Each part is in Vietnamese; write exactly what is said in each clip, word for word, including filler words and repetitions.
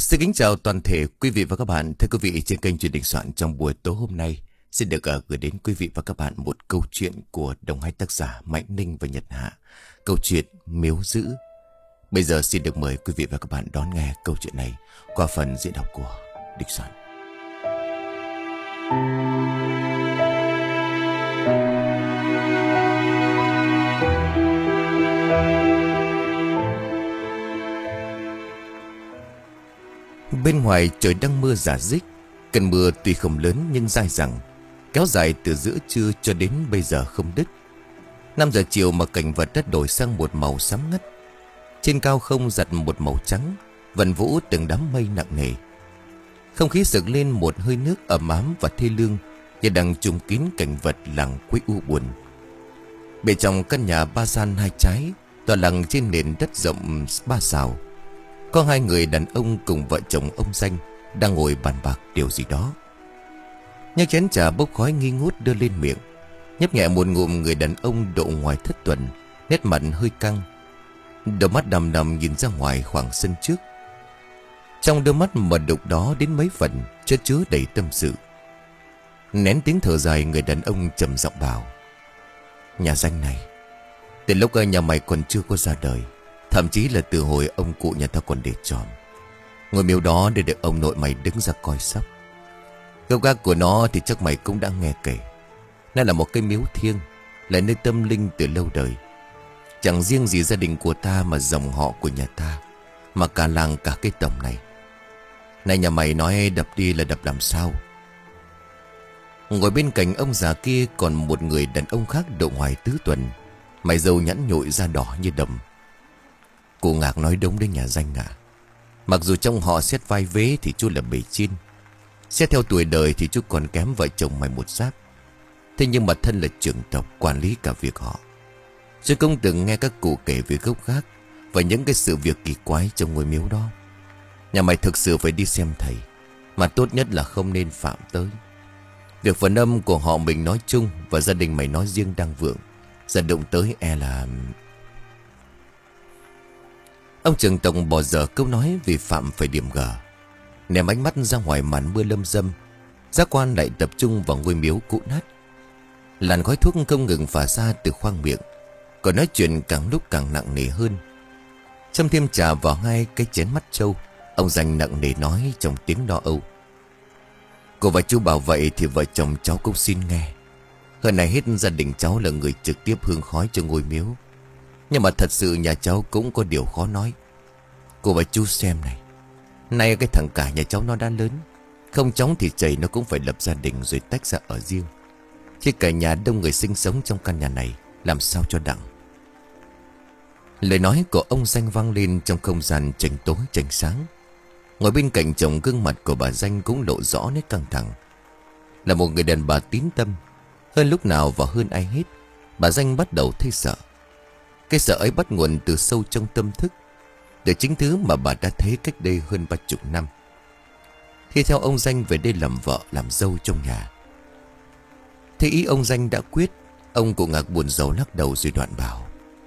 Xin kính chào toàn thể quý vị và các bạn. Thưa quý vị, trên kênh Chuyện Đình Soạn trong buổi tối hôm nay xin được uh, gửi đến quý vị và các bạn một câu chuyện của đồng hai tác giả Mạnh Ninh và Nhật Hạ. Câu chuyện Miếu Giữ. Bây giờ xin được mời quý vị và các bạn đón nghe câu chuyện này qua phần diễn đọc của Đình Soạn. Bên ngoài trời đang mưa rả rích. Cơn mưa tuy không lớn nhưng dai dẳng, kéo dài từ giữa trưa cho đến bây giờ không đứt. Năm giờ chiều mà cảnh vật đã đổi sang một màu xám ngắt. Trên cao không giặt một màu trắng, vần vũ từng đám mây nặng nề. Không khí sực lên một hơi nước ẩm ấm và thê lương, như đang trùm kín cảnh vật làng quê u buồn. Bên trong căn nhà ba gian hai trái, tọa lạc trên nền đất rộng ba sào, có hai người đàn ông cùng vợ chồng ông Danh đang ngồi bàn bạc điều gì đó. Nhấc chén trà bốc khói nghi ngút đưa lên miệng, nhấp nhẹ một ngụm. Người đàn ông độ ngoài thất tuần, nét mặt hơi căng, đôi mắt đăm đăm nhìn ra ngoài khoảng sân trước. Trong đôi mắt mờ đục đó đến mấy phần chất chứa đầy tâm sự. Nén tiếng thở dài, người đàn ông trầm giọng bảo: "Nhà Danh này, từ lúc nhà mày còn chưa có ra đời, thậm chí là từ hồi ông cụ nhà ta còn để tròn, ngôi miếu đó để được ông nội mày đứng ra coi sóc. Gốc gác của nó thì chắc mày cũng đã nghe kể. Nó là một cái miếu thiêng, là nơi tâm linh từ lâu đời. Chẳng riêng gì gia đình của ta mà dòng họ của nhà ta, mà cả làng cả cái tổng này. Này nhà mày nói đập đi là đập làm sao?" Ngồi bên cạnh ông già kia còn một người đàn ông khác độ ngoài tứ tuần, mày râu nhẵn nhụi da đỏ như đầm. Cô Ngạc nói đúng đấy nhà Danh ạ. Mặc dù trong họ xét vai vế thì chú là bề trên, xét theo tuổi đời thì chú còn kém vợ chồng mày một xác. Thế nhưng mà thân là trưởng tộc, quản lý cả việc họ. Chú cũng từng nghe các cụ kể về gốc gác và những cái sự việc kỳ quái trong ngôi miếu đó. Nhà mày thực sự phải đi xem thầy, mà tốt nhất là không nên phạm tới. Việc phần âm của họ mình nói chung và gia đình mày nói riêng đang vượng, giờ động tới e là... Ông trưởng tổng bỏ dở câu nói vì phạm phải điểm gờ, ném ánh mắt ra ngoài màn mưa lâm dâm. Giác quan lại tập trung vào ngôi miếu cũ nát. Làn khói thuốc không ngừng phả ra từ khoang miệng, còn nói chuyện càng lúc càng nặng nề hơn. Châm thêm trà vào hai cái chén mắt trâu, ông Danh nặng nề nói trong tiếng lo âu: "Cô và chú bảo vậy thì vợ chồng cháu cũng xin nghe. Hơn này hết gia đình cháu là người trực tiếp hương khói cho ngôi miếu. Nhưng mà thật sự nhà cháu cũng có điều khó nói. Cô và chú xem này, nay cái thằng cả nhà cháu nó đã lớn, không chóng thì chảy nó cũng phải lập gia đình rồi tách ra ở riêng. Chứ cả nhà đông người sinh sống trong căn nhà này, làm sao cho đặng." Lời nói của ông Danh vang lên trong không gian chành tối chành sáng. Ngồi bên cạnh chồng, gương mặt của bà Danh cũng lộ rõ nét căng thẳng. Là một người đàn bà tín tâm, hơn lúc nào và hơn ai hết, bà Danh bắt đầu thấy sợ. Cái sợ ấy bắt nguồn từ sâu trong tâm thức, từ chính thứ mà bà đã thấy cách đây hơn ba chục năm, khi theo ông Danh về đây làm vợ làm dâu trong nhà. Thế ý ông Danh đã quyết, ông cụ Ngạc buồn rầu lắc đầu rồi đoạn bảo: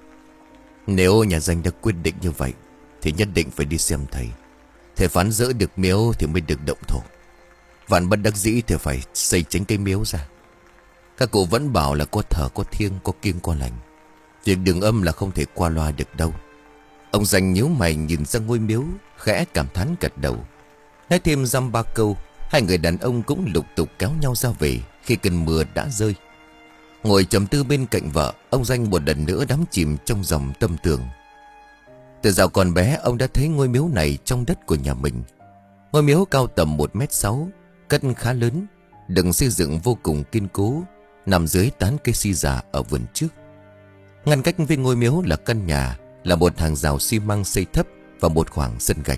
"Nếu nhà Danh đã quyết định như vậy thì nhất định phải đi xem thầy. Thầy phán dỡ được miếu thì mới được động thổ. Vạn bất đắc dĩ thì phải xây chính cái miếu ra. Các cụ vẫn bảo là có thờ có thiêng, có kiêng có lành. Việc đường âm là không thể qua loa được đâu." Ông Danh nhíu mày nhìn ra ngôi miếu, khẽ cảm thán gật đầu. Nói thêm dăm ba câu, hai người đàn ông cũng lục tục kéo nhau ra về khi cơn mưa đã rơi. Ngồi trầm tư bên cạnh vợ, ông Danh một lần nữa đắm chìm trong dòng tâm tưởng. Từ dạo còn bé, ông đã thấy ngôi miếu này trong đất của nhà mình. Ngôi miếu cao tầm một mét sáu, cất khá lớn, được xây dựng vô cùng kiên cố, nằm dưới tán cây si già ở vườn trước. Ngăn cách với ngôi miếu là căn nhà, là một hàng rào xi măng xây thấp và một khoảng sân gạch.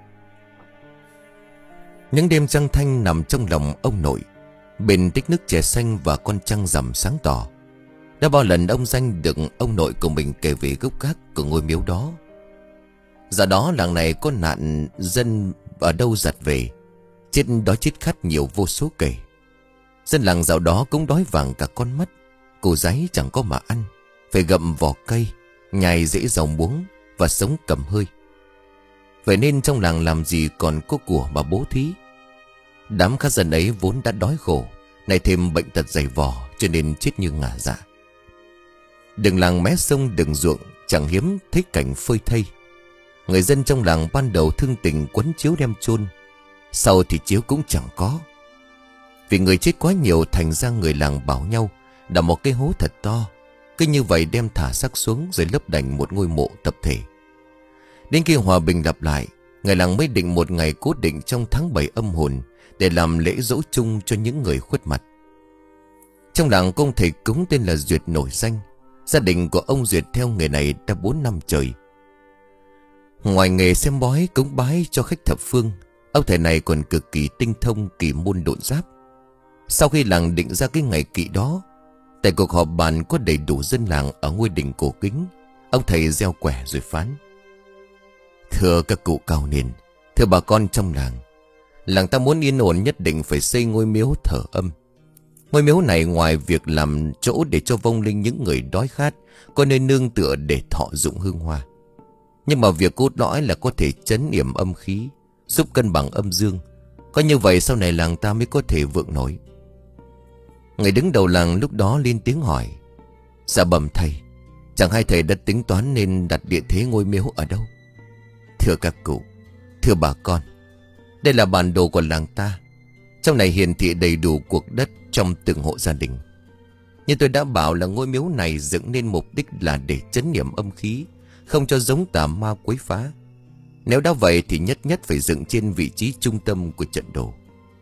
Những đêm trăng thanh nằm trong lòng ông nội, bên tích nước chè xanh và con trăng rằm sáng tỏ. Đã bao lần ông Danh được ông nội của mình kể về gốc gác của ngôi miếu đó. Giờ đó làng này có nạn dân ở đâu giặt về, chết đói chết khát nhiều vô số kể. Dân làng dạo đó cũng đói vàng cả con mắt, củ giấy chẳng có mà ăn, phải gặm vỏ cây, nhai rễ rau muống và sống cầm hơi. Vậy nên trong làng làm gì còn có của mà bố thí. Đám khá dân ấy vốn đã đói khổ, nay thêm bệnh tật dày vò, cho nên chết như ngả dạ. Đường làng mé sông đường ruộng chẳng hiếm thấy cảnh phơi thây. Người dân trong làng ban đầu thương tình quấn chiếu đem chôn, sau thì chiếu cũng chẳng có. Vì người chết quá nhiều, thành ra người làng bảo nhau đào một cái hố thật to, cứ như vậy đem thả xác xuống rồi lấp đành một ngôi mộ tập thể. Đến khi hòa bình lặp lại, người làng mới định một ngày cố định trong tháng bảy âm hồn để làm lễ dỗ chung cho những người khuất mặt. Trong làng có ông thầy cúng tên là Duyệt nổi danh. Gia đình của ông Duyệt theo nghề này đã bốn năm trời. Ngoài nghề xem bói cúng bái cho khách thập phương, ông thầy này còn cực kỳ tinh thông kỳ môn độn giáp. Sau khi làng định ra cái ngày kỵ đó, tại cuộc họp bàn có đầy đủ dân làng ở ngôi đình cổ kính, ông thầy gieo quẻ rồi phán: Thưa các cụ cao niên, thưa bà con trong làng, làng ta muốn yên ổn nhất định phải xây ngôi miếu thờ âm. Ngôi miếu này ngoài việc làm chỗ để cho vong linh những người đói khát có nơi nương tựa để thọ dụng hương hoa, nhưng mà việc cốt lõi là có thể trấn yểm âm khí, giúp cân bằng âm dương. Có như vậy sau này làng ta mới có thể vượng nổi. Người đứng đầu làng lúc đó lên tiếng hỏi: Dạ bẩm thầy, chẳng hay thầy đã tính toán nên đặt địa thế ngôi miếu ở đâu? Thưa các cụ, thưa bà con, đây là bản đồ của làng ta. Trong này hiển thị đầy đủ cuộc đất trong từng hộ gia đình. Nhưng tôi đã bảo là ngôi miếu này dựng nên mục đích là để trấn yểm âm khí, không cho giống tà ma quấy phá. Nếu đã vậy thì nhất nhất phải dựng trên vị trí trung tâm của trận đồ.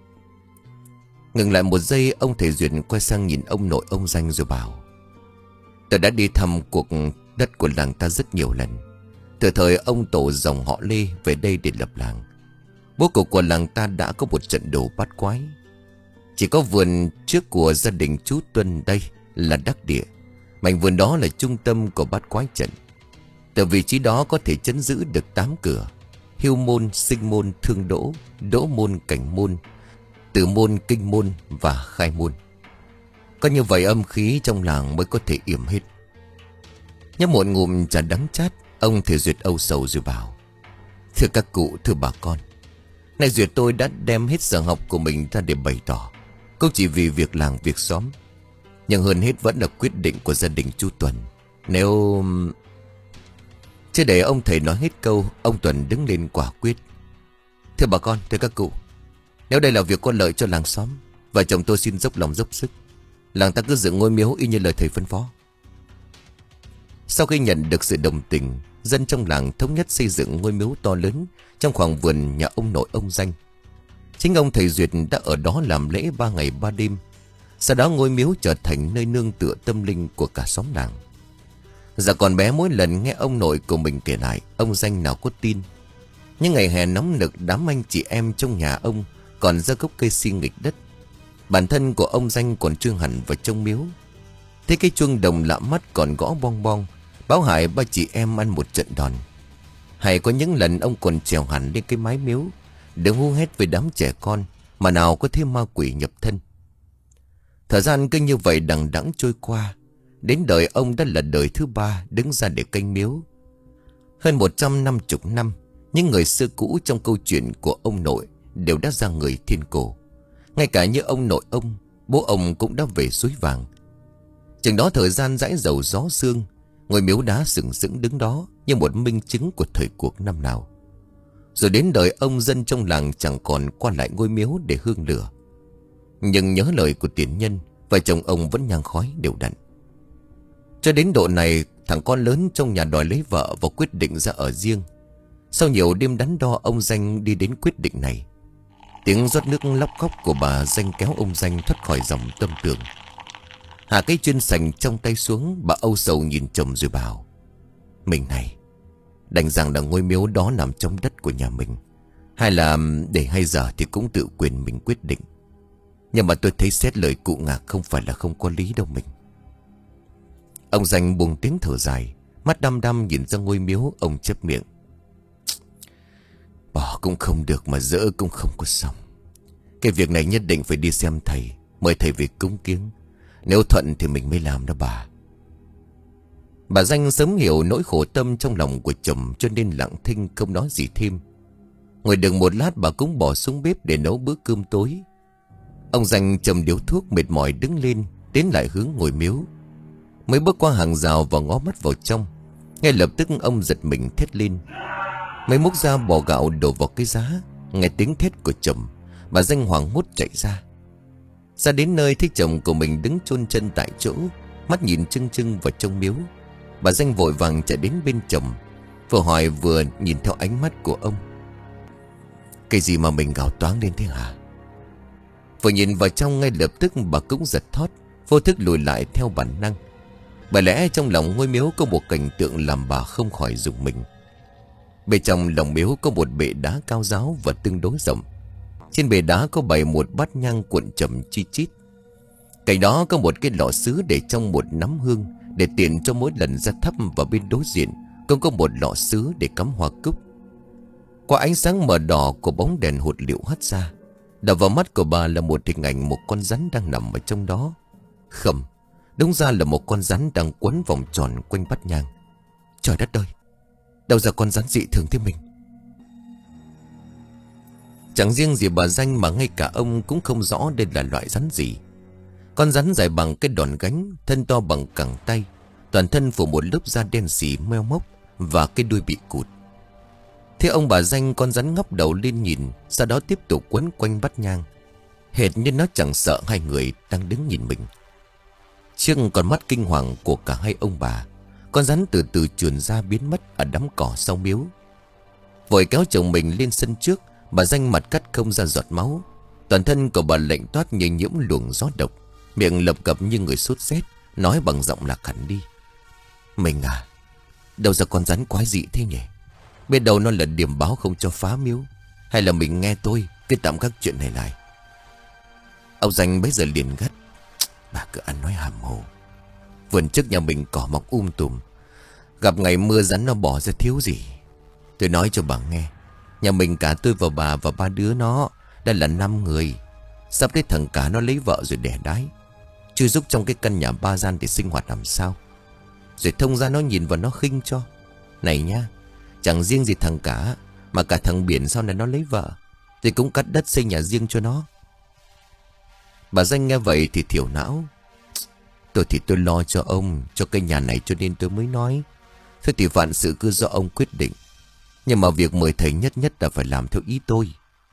Ngừng lại một giây, ông thầy Duyệt quay sang nhìn ông nội ông Danh rồi bảo: Tôi đã đi thăm cuộc đất của làng ta rất nhiều lần. Từ thời ông tổ dòng họ Lê về đây để lập làng, bố cục của làng ta đã có một trận đồ bát quái. Chỉ có vườn trước của gia đình chú Tuân đây là đắc địa. Mảnh vườn đó là trung tâm của bát quái trận. Từ vị trí đó có thể trấn giữ được tám cửa: Hưu môn, Sinh môn, Thương đỗ, Đỗ môn, Cảnh môn, Tử môn, Kinh môn và Khai môn. Có như vậy âm khí trong làng mới có thể yểm hết. Nhấp một ngụm trà đắng chát, ông thầy Duyệt âu sầu rồi bảo: Thưa các cụ, thưa bà con, nay Duyệt tôi đã đem hết sở học của mình ra để bày tỏ, không chỉ vì việc làng việc xóm, nhưng hơn hết vẫn là quyết định của gia đình chú Tuần. Nếu... Chưa để ông thầy nói hết câu, ông Tuần đứng lên quả quyết: Thưa bà con, thưa các cụ, nếu đây là việc có lợi cho làng xóm, vợ chồng tôi xin dốc lòng dốc sức. Làng ta cứ dựng ngôi miếu y như lời thầy phân phó. Sau khi nhận được sự đồng tình, dân trong làng thống nhất xây dựng ngôi miếu to lớn trong khoảng vườn nhà ông nội ông Danh. Chính ông thầy Duyệt đã ở đó làm lễ ba ngày ba đêm. Sau đó ngôi miếu trở thành nơi nương tựa tâm linh của cả xóm làng. Dạ còn bé mỗi lần nghe ông nội của mình kể lại, ông Danh nào có tin. Những ngày hè nóng nực, đám anh chị em trong nhà ông còn ra gốc cây si nghịch đất. Bản thân của ông Danh còn trương hẳn vào trong miếu. Thế cái chuông đồng lạ mắt còn gõ bong bong, báo hại ba chị em ăn một trận đòn. Hay có những lần ông còn trèo hẳn lên cái mái miếu để hú hét với đám trẻ con, mà nào có thêm ma quỷ nhập thân. Thời gian cứ như vậy đằng đẵng trôi qua. Đến đời ông đã là đời thứ ba đứng ra để canh miếu. Hơn một trăm năm chục năm, những người xưa cũ trong câu chuyện của ông nội đều đã ra người thiên cổ. Ngay cả như ông nội ông, bố ông cũng đã về suối vàng. Chừng đó thời gian dãi dầu gió sương, ngôi miếu đá sừng sững đứng đó như một minh chứng của thời cuộc năm nào. Rồi đến đời ông, dân trong làng chẳng còn qua lại ngôi miếu để hương lửa. Nhưng nhớ lời của tiền nhân, vợ chồng ông vẫn nhang khói đều đặn. Cho đến độ này, thằng con lớn trong nhà đòi lấy vợ và quyết định ra ở riêng. Sau nhiều đêm đắn đo, ông Danh đi đến quyết định này. Tiếng rót nước lóc khóc của bà Danh kéo ông Danh thoát khỏi dòng tâm tưởng. Hạ cái chuyên sành trong tay xuống, bà âu sầu nhìn chồng rồi bảo: Mình này, đành rằng là ngôi miếu đó nằm trong đất của nhà mình, hay là để hay giờ thì cũng tự quyền mình quyết định. Nhưng mà tôi thấy xét lời cụ Ngạc không phải là không có lý đâu mình. Ông Danh buông tiếng thở dài, mắt đăm đăm nhìn ra ngôi miếu. Ông chép miệng: Bỏ cũng không được mà dỡ cũng không có xong. Cái việc này nhất định phải đi xem thầy, mời thầy về cúng kiếng. Nếu thuận thì mình mới làm đó bà. Bà Danh sớm hiểu nỗi khổ tâm trong lòng của chồng, cho nên lặng thinh không nói gì thêm. Ngồi được một lát bà cũng bỏ xuống bếp để nấu bữa cơm tối. Ông Danh châm điếu thuốc mệt mỏi đứng lên, tiến lại hướng ngôi miếu. Mới bước qua hàng rào và ngó mắt vào trong, ngay lập tức ông giật mình thét lên. Mấy múc ra bò gạo đổ vào cái giá. Nghe tiếng thét của chồng, bà Danh hoảng hốt chạy ra. Ra đến nơi thấy chồng của mình đứng chôn chân tại chỗ, mắt nhìn trưng trưng vào trong miếu. Bà Danh vội vàng chạy đến bên chồng, vừa hỏi vừa nhìn theo ánh mắt của ông. Cái gì mà mình gào toáng lên thế hả? Vừa nhìn vào trong ngay lập tức bà cũng giật thót, vô thức lùi lại theo bản năng. Bởi lẽ trong lòng ngôi miếu có một cảnh tượng làm bà không khỏi rùng mình. Bên trong lòng miếu có một bệ đá cao ráo và tương đối rộng. Trên bệ đá có bày một bát nhang cuộn trầm chi chít. Cạnh đó có một cái lọ sứ để trong một nắm hương, để tiện cho mỗi lần ra thắp. Và bên đối diện cũng có một lọ sứ để cắm hoa cúc. Qua ánh sáng mờ đỏ của bóng đèn hột liệu hắt ra, đập vào mắt của bà là một hình ảnh một con rắn đang nằm ở trong đó. Không, đúng ra là một con rắn đang quấn vòng tròn quanh bát nhang. Trời đất ơi, đâu ra con rắn dị thường thế mình? Chẳng riêng gì bà Danh mà ngay cả ông cũng không rõ đây là loại rắn gì. Con rắn dài bằng cái đòn gánh, thân to bằng cẳng tay, toàn thân phủ một lớp da đen xì meo mốc và cái đuôi bị cụt. Thế ông bà Danh, con rắn ngóc đầu lên nhìn, sau đó tiếp tục quấn quanh bát nhang, hệt như nó chẳng sợ hai người đang đứng nhìn mình. Trước con mắt kinh hoàng của cả hai ông bà, con rắn từ từ trườn ra biến mất ở đám cỏ sau miếu. Vội kéo chồng mình lên sân trước, bà Danh mặt cắt không ra giọt máu. Toàn thân của bà lạnh toát như nhiễm luồng gió độc, miệng lập cập như người sốt rét, nói bằng giọng lạc hẳn đi. Mình à, đâu ra con rắn quái dị thế nhỉ? Biết đâu nó là điểm báo không cho phá miếu, hay là mình nghe tôi cứ tạm các chuyện này lại. Ông Danh bấy giờ liền gắt. Bà cứ ăn nói hàm hồ. Vườn trước nhà mình cỏ mọc um tùm, gặp ngày mưa rắn nó bỏ ra thiếu gì. Tôi nói cho bà nghe, nhà mình cả tôi và bà và ba đứa nó đã là năm người. Sắp đến thằng cả nó lấy vợ rồi đẻ đái, chưa giúp trong cái căn nhà ba gian để sinh hoạt làm sao. Rồi thông ra nó nhìn vào nó khinh cho. Này nha, chẳng riêng gì thằng cả, mà cả thằng Biển sau này nó lấy vợ thì cũng cắt đất xây nhà riêng cho nó. Bà Danh nghe vậy thì thiểu não. Tôi thì tôi lo cho ông, cho cái nhà này cho nên tôi mới nói. Thôi thì vạn sự cứ do ông quyết định, nhưng mà việc mời thầy nhất nhất là phải làm theo ý tôi.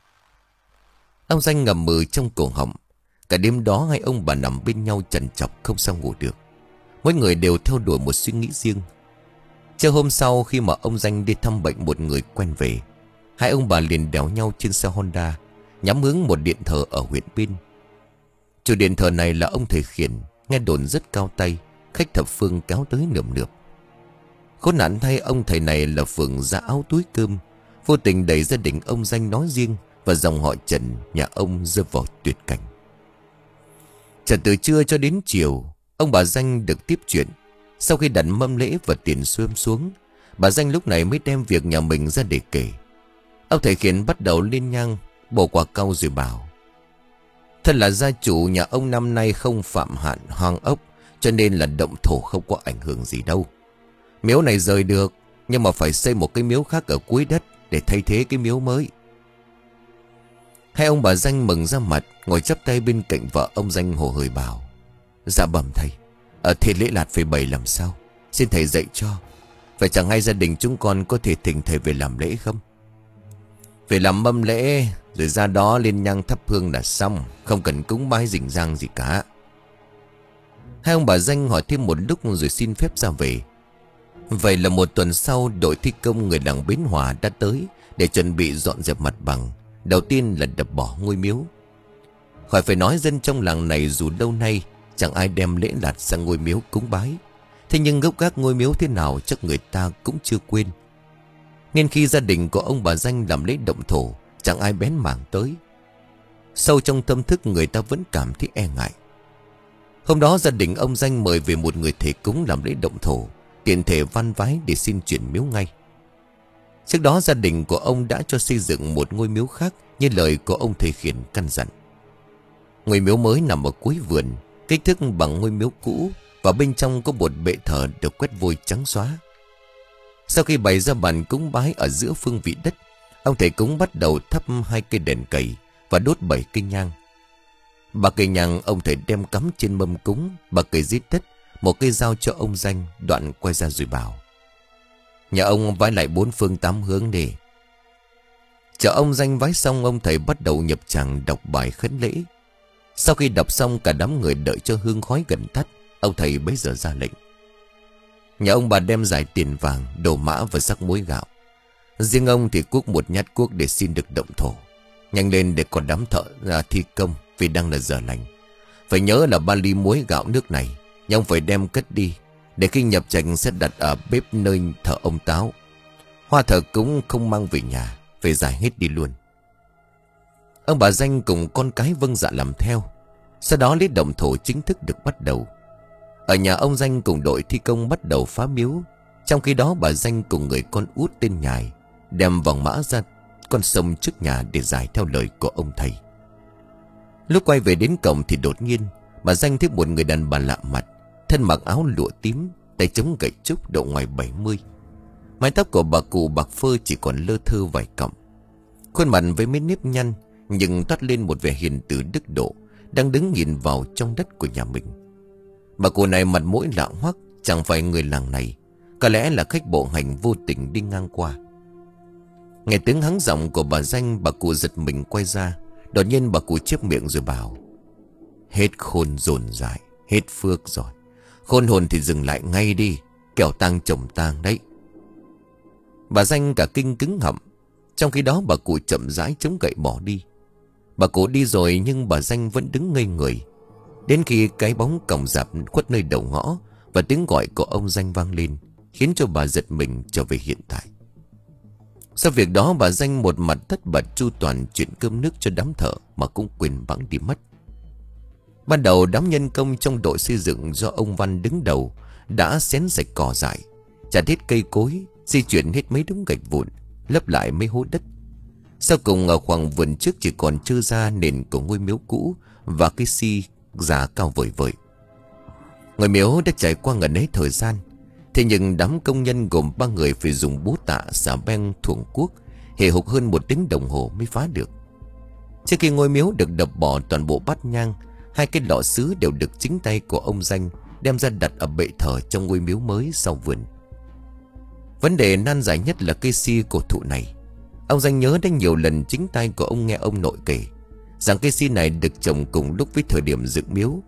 Ông Danh ngầm mừ trong cổ họng. Cả đêm đó hai ông bà nằm bên nhau trằn trọc không sao ngủ được. Mỗi người đều theo đuổi một suy nghĩ riêng. Chiều hôm sau, khi mà ông Danh đi thăm bệnh một người quen về, hai ông bà liền đèo nhau trên xe Honda, nhắm hướng một điện thờ ở huyện Pin. Chủ điện thờ này là ông thầy Khiển, nghe đồn rất cao tay, khách thập phương kéo tới nườm nượp. Khốn nạn thay, ông thầy này là phường ra áo túi cơm, vô tình đẩy gia đình ông Danh nói riêng và dòng họ Trần nhà ông rơi vào tuyệt cảnh. Chợt từ trưa cho đến chiều, ông bà Danh được tiếp chuyện. Sau khi đặt mâm lễ và tiền xuêm xuống, bà Danh lúc này mới đem việc nhà mình ra để kể. Ông thầy Khiển bắt đầu lên nhang, bổ quả cau rồi bảo: Thật là gia chủ nhà ông năm nay không phạm hạn hoang ốc, cho nên là động thổ không có ảnh hưởng gì đâu. Miếu này rời được, nhưng mà phải xây một cái miếu khác ở cuối đất để thay thế cái miếu mới. Hai ông bà Danh mừng ra mặt, ngồi chắp tay bên cạnh vợ ông Danh hồ hởi bảo: Dạ bẩm thầy, ở thế lễ lạt phải bày làm sao? Xin thầy dạy cho. Phải chẳng hay gia đình chúng con có thể thỉnh thầy về làm lễ không? Về làm mâm lễ, rồi ra đó lên nhang thắp hương là xong, không cần cúng bái rình rang gì cả. Hai ông bà Danh hỏi thêm một lúc rồi xin phép ra về. Vậy là một tuần sau, đội thi công người làng Bến Hòa đã tới để chuẩn bị dọn dẹp mặt bằng. Đầu tiên là đập bỏ ngôi miếu. Khỏi phải nói, dân trong làng này dù lâu nay chẳng ai đem lễ lạt sang ngôi miếu cúng bái. Thế nhưng gốc gác ngôi miếu thế nào chắc người ta cũng chưa quên. Nên khi gia đình của ông bà Danh làm lễ động thổ, chẳng ai bén mảng tới. Sâu trong tâm thức người ta vẫn cảm thấy e ngại. Hôm đó gia đình ông Danh mời về một người thầy cúng làm lễ động thổ, tiện thể van vái để xin chuyển miếu ngay. Trước đó gia đình của ông đã cho xây dựng một ngôi miếu khác như lời của ông thầy Khiển căn dặn. Ngôi miếu mới nằm ở cuối vườn, kích thước bằng ngôi miếu cũ, và bên trong có một bệ thờ được quét vôi trắng xóa. Sau khi bày ra bàn cúng bái ở giữa phương vị đất, Ông thầy cúng bắt đầu thắp hai cây đèn cầy và đốt bảy cây nhang. Ba cây nhang ông thầy đem cắm trên mâm cúng, ba cây dưới đất, một cây dao cho ông Danh. Đoạn quay ra rồi bảo: nhà ông vái lại bốn phương tám hướng đi. Chờ ông Danh vái xong, ông thầy bắt đầu nhập tràng đọc bài khấn lễ. Sau khi đọc xong, cả đám người đợi cho hương khói gần tắt, ông thầy bấy giờ ra lệnh: nhà ông bà đem giải tiền vàng, đồ mã và sắc muối gạo. Riêng ông thì cuốc một nhát cuốc để xin được động thổ. Nhanh lên để còn đám thợ ra thi công, vì đang là giờ lành. Phải nhớ là ba ly muối gạo nước này, nhà ông phải đem cất đi, để khi nhập trạch sẽ đặt ở bếp nơi thờ ông Táo. Hoa thờ cúng không mang về nhà, phải giải hết đi luôn. Ông bà Danh cùng con cái vâng dạ làm theo. Sau đó lễ động thổ chính thức được bắt đầu. Ở nhà ông Danh cùng đội thi công bắt đầu phá miếu. Trong khi đó bà Danh cùng người con út tên Nhài đem vòng mã ra con sông trước nhà để giải theo lời của ông thầy. Lúc quay về đến cổng thì đột nhiên bà Danh thấy một người đàn bà lạ mặt, thân mặc áo lụa tím, tay chống gậy trúc, độ ngoài bảy mươi. Mái tóc của bà cụ bạc phơ chỉ còn lơ thơ vài cọng. Khuôn mặt với mấy nếp nhăn nhưng toát lên một vẻ hiền từ đức độ, đang đứng nhìn vào trong đất của nhà mình. Bà cụ này mặt mũi lạ hoắc, chẳng phải người làng này, có lẽ là khách bộ hành vô tình đi ngang qua. Nghe tiếng hắng giọng của bà Danh, bà cụ giật mình quay ra. Đột nhiên bà cụ chép miệng rồi bảo: hết khôn dồn dại, hết phước rồi. Khôn hồn thì dừng lại ngay đi, kẻo tang chồng tang đấy. Bà Danh cả kinh cứng họng. Trong khi đó bà cụ chậm rãi chống gậy bỏ đi. Bà cụ đi rồi nhưng bà Danh vẫn đứng ngây người. Đến khi cái bóng còng rạp khuất nơi đầu ngõ và tiếng gọi của ông Danh vang lên, khiến cho bà giật mình trở về hiện tại. Sau việc đó bà Danh một mặt tất bật chu toàn chuyện cơm nước cho đám thợ mà cũng quên bẵng đi mất. Ban đầu đám nhân công trong đội xây dựng do ông Văn đứng đầu đã xén sạch cỏ dại, chặt hết cây cối, di chuyển hết mấy đống gạch vụn, lấp lại mấy hố đất. Sau cùng ở khoảng vườn trước chỉ còn trơ ra nền của ngôi miếu cũ và cái xi già cao vời vợi. Ngôi miếu đã trải qua ngần ấy thời gian, thế nhưng đám công nhân gồm ba người phải dùng búa tạ xà beng thuồng cuốc hề hục hơn một tiếng đồng hồ mới phá được. Trước khi ngôi miếu được đập bỏ toàn bộ bát nhang, hai cái lọ sứ đều được chính tay của ông Danh đem ra đặt ở bệ thờ trong ngôi miếu mới sau vườn. Vấn đề nan giải nhất là cây si cổ thụ này. Ông Danh nhớ đến nhiều lần chính tay của ông nghe ông nội kể rằng cây si này được trồng cùng lúc với thời điểm dựng miếu.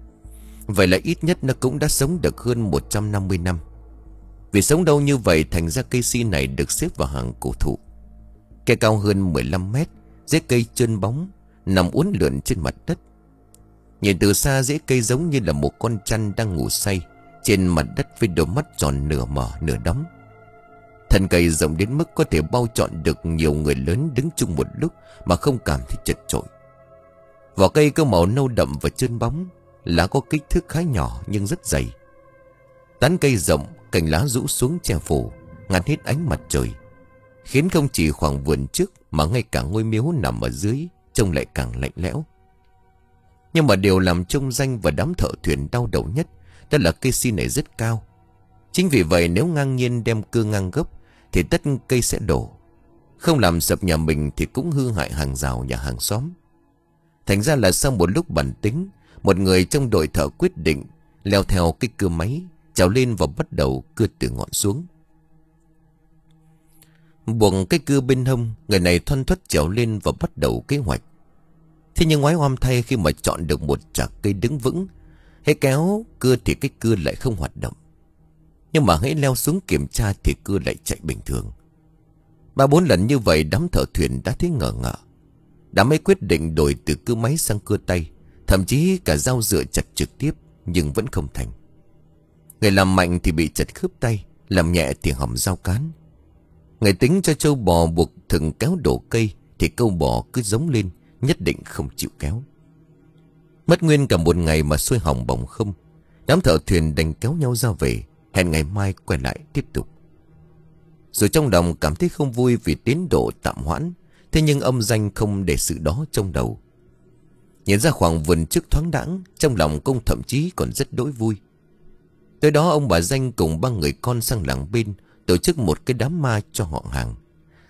Vậy là ít nhất nó cũng đã sống được hơn một trăm năm mươi năm. Vì sống đâu như vậy thành ra cây si này được xếp vào hàng cổ thụ. Cây cao hơn mười lăm mét, rễ cây trơn bóng, nằm uốn lượn trên mặt đất. Nhìn từ xa rễ cây giống như là một con chăn đang ngủ say trên mặt đất với đôi mắt tròn nửa mở nửa đóng. Thân cây rộng đến mức có thể bao trọn được nhiều người lớn đứng chung một lúc mà không cảm thấy chật chội. Vỏ cây có màu nâu đậm và trơn bóng, lá có kích thước khá nhỏ nhưng rất dày. Tán cây rộng, cành lá rũ xuống che phủ, ngăn hết ánh mặt trời, khiến không chỉ khoảng vườn trước mà ngay cả ngôi miếu nằm ở dưới trông lại càng lạnh lẽo. Nhưng mà điều làm trông Danh và đám thợ thuyền đau đầu nhất đó là cây si này rất cao. Chính vì vậy nếu ngang nhiên đem cưa ngang gốc thì tất cây sẽ đổ. Không làm sập nhà mình thì cũng hư hại hàng rào nhà hàng xóm. Thành ra là sau một lúc bàn tính, một người trong đội thợ quyết định leo theo cái cưa máy, trèo lên và bắt đầu cưa từ ngọn xuống. Buộc cái cưa bên hông, người này thoăn thoắt trèo lên và bắt đầu kế hoạch. Thế nhưng ngoái oăm thay, khi mà chọn được một chạc cây đứng vững, hễ kéo cưa thì cái cưa lại không hoạt động. Nhưng mà hãy leo xuống kiểm tra thì cưa lại chạy bình thường. Ba bốn lần như vậy đám thợ thuyền đã thấy ngờ ngợ. Đám ấy quyết định đổi từ cưa máy sang cưa tay, thậm chí cả dao dựa chặt trực tiếp, nhưng vẫn không thành. Người làm mạnh thì bị chặt khớp tay, làm nhẹ thì hỏng dao cán. Người tính cho trâu bò buộc thừng kéo đổ cây thì câu bò cứ giống lên, nhất định không chịu kéo. Mất nguyên cả một ngày mà xuôi hỏng bỏng không. Đám thợ thuyền đành kéo nhau ra về, hẹn ngày mai quay lại tiếp tục. Rồi trong lòng cảm thấy không vui vì tiến độ tạm hoãn. Thế nhưng ông Danh không để sự đó trong đầu. Nhìn ra khoảng vườn trước thoáng đãng, trong lòng công thậm chí còn rất đỗi vui. Tới đó ông bà Danh cùng ba người con sang làng bên tổ chức một cái đám ma cho họ hàng.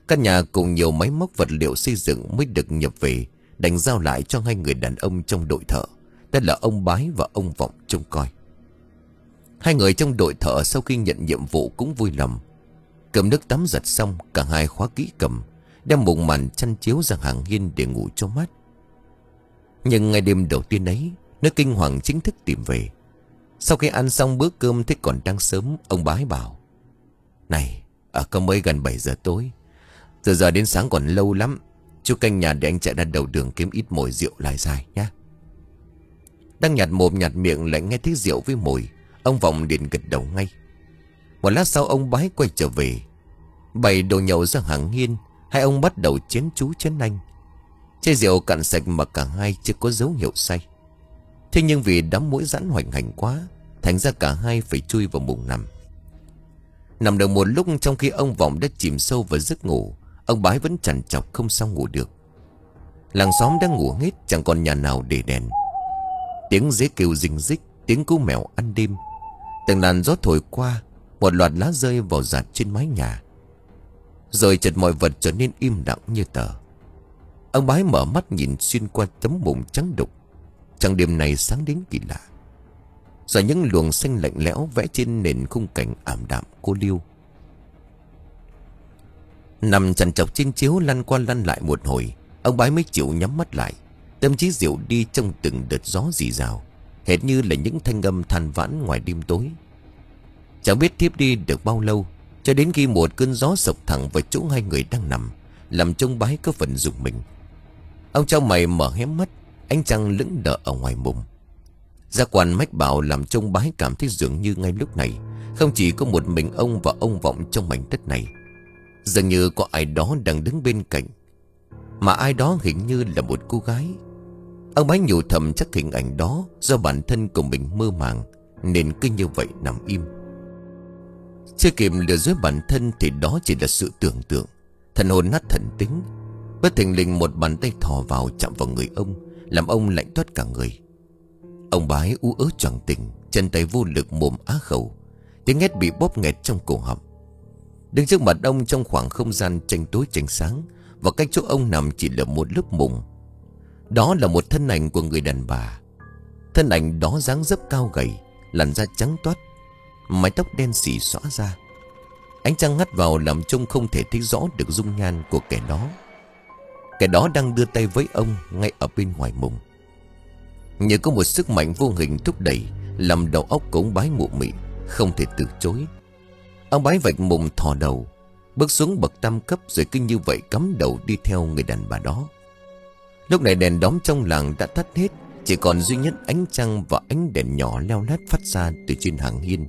Căn nhà cùng nhiều máy móc vật liệu xây dựng mới được nhập về, đành giao lại cho hai người đàn ông trong đội thợ, tên là ông Bái và ông Vọng trông coi. Hai người trong đội thợ sau khi nhận nhiệm vụ cũng vui lòng. Cầm nước tắm giặt xong, cả hai khóa kỹ cầm, đem mùng màn chăn chiếu ra hàng hiên để ngủ cho mát. Nhưng ngày đêm đầu tiên ấy, nơi kinh hoàng chính thức tìm về. Sau khi ăn xong bữa cơm thế còn đang sớm, ông Bái bảo: "Này, ở có mới gần bảy giờ tối, từ giờ đến sáng còn lâu lắm. Chú canh nhà để anh chạy ra đầu đường kiếm ít mồi rượu lại dài nhá." Đang nhạt mồm nhạt miệng lại nghe thấy rượu với mồi, ông Vọng liền gật đầu ngay. Một lát sau ông Bái quay trở về, bày đồ nhậu ra hàng hiên. Hai ông bắt đầu chén chú chén anh. Chai rượu cạn sạch mà cả hai chưa có dấu hiệu say. Thế nhưng vì đám muỗi giãn hoành hành quá, thành ra cả hai phải chui vào mùng nằm. Nằm được một lúc, trong khi ông Vọng đã chìm sâu vào giấc ngủ, ông Bái vẫn trằn trọc không sao ngủ được. Làng xóm đã ngủ hết, chẳng còn nhà nào để đèn. Tiếng dế kêu rình rích, tiếng cú mèo ăn đêm. Từng làn gió thổi qua, một loạt lá rơi vào rạt trên mái nhà. Rồi chợt mọi vật trở nên im lặng như tờ. Ông Bái mở mắt nhìn xuyên qua tấm mùng trắng đục. Trăng đêm này sáng đến kỳ lạ. Rồi những luồng xanh lạnh lẽo vẽ trên nền khung cảnh ảm đạm cô liêu. Nằm trằn trọc trên chiếu lăn qua lăn lại một hồi, ông Bái mới chịu nhắm mắt lại. Tâm trí dịu đi trong từng đợt gió rì rào, hệt như là những thanh âm than vãn ngoài đêm tối. Chẳng biết thiếp đi được bao lâu, cho đến khi một cơn gió sộc thẳng vào chỗ hai người đang nằm, làm cho ông Bái có phần rùng mình. Ông chau mày mở hé mắt, ánh trăng lững đờ ở ngoài mùng. Giác quan mách bảo làm cho ông Bái cảm thấy dường như ngay lúc này không chỉ có một mình ông và ông Vọng trong mảnh đất này. Dường như có ai đó đang đứng bên cạnh, mà ai đó hình như là một cô gái. Ông Bái nhủ thầm chắc hình ảnh đó do bản thân của mình mơ màng, nên cứ như vậy nằm im. Chưa kịp lừa dối bản thân thì đó chỉ là sự tưởng tượng. Thần hồn nát thần tính. Bất thình lình một bàn tay thò vào chạm vào người ông, làm ông lạnh toát cả người. Ông Bái ú ớ choàng tỉnh, chân tay vô lực, mồm á khẩu, tiếng hét bị bóp nghẹt trong cổ họng. Đứng trước mặt ông trong khoảng không gian tranh tối tranh sáng, và cách chỗ ông nằm chỉ là một lớp mùng. Đó là một thân ảnh của người đàn bà. Thân ảnh đó dáng dấp cao gầy, làn da trắng toát, mái tóc đen xì xõa ra. Ánh trăng hắt vào làm trông không thể thấy rõ được dung nhan của kẻ đó. Kẻ đó đang đưa tay với ông ngay ở bên ngoài mùng. Như có một sức mạnh vô hình thúc đẩy, làm đầu óc của ông Bái mụ mị, không thể từ chối. Ông Bái vạch mùng thò đầu, bước xuống bậc tam cấp, rồi cứ như vậy cắm đầu đi theo người đàn bà đó. Lúc này đèn đóm trong làng đã tắt hết, chỉ còn duy nhất ánh trăng và ánh đèn nhỏ leo lét phát ra từ trên hàng hiên.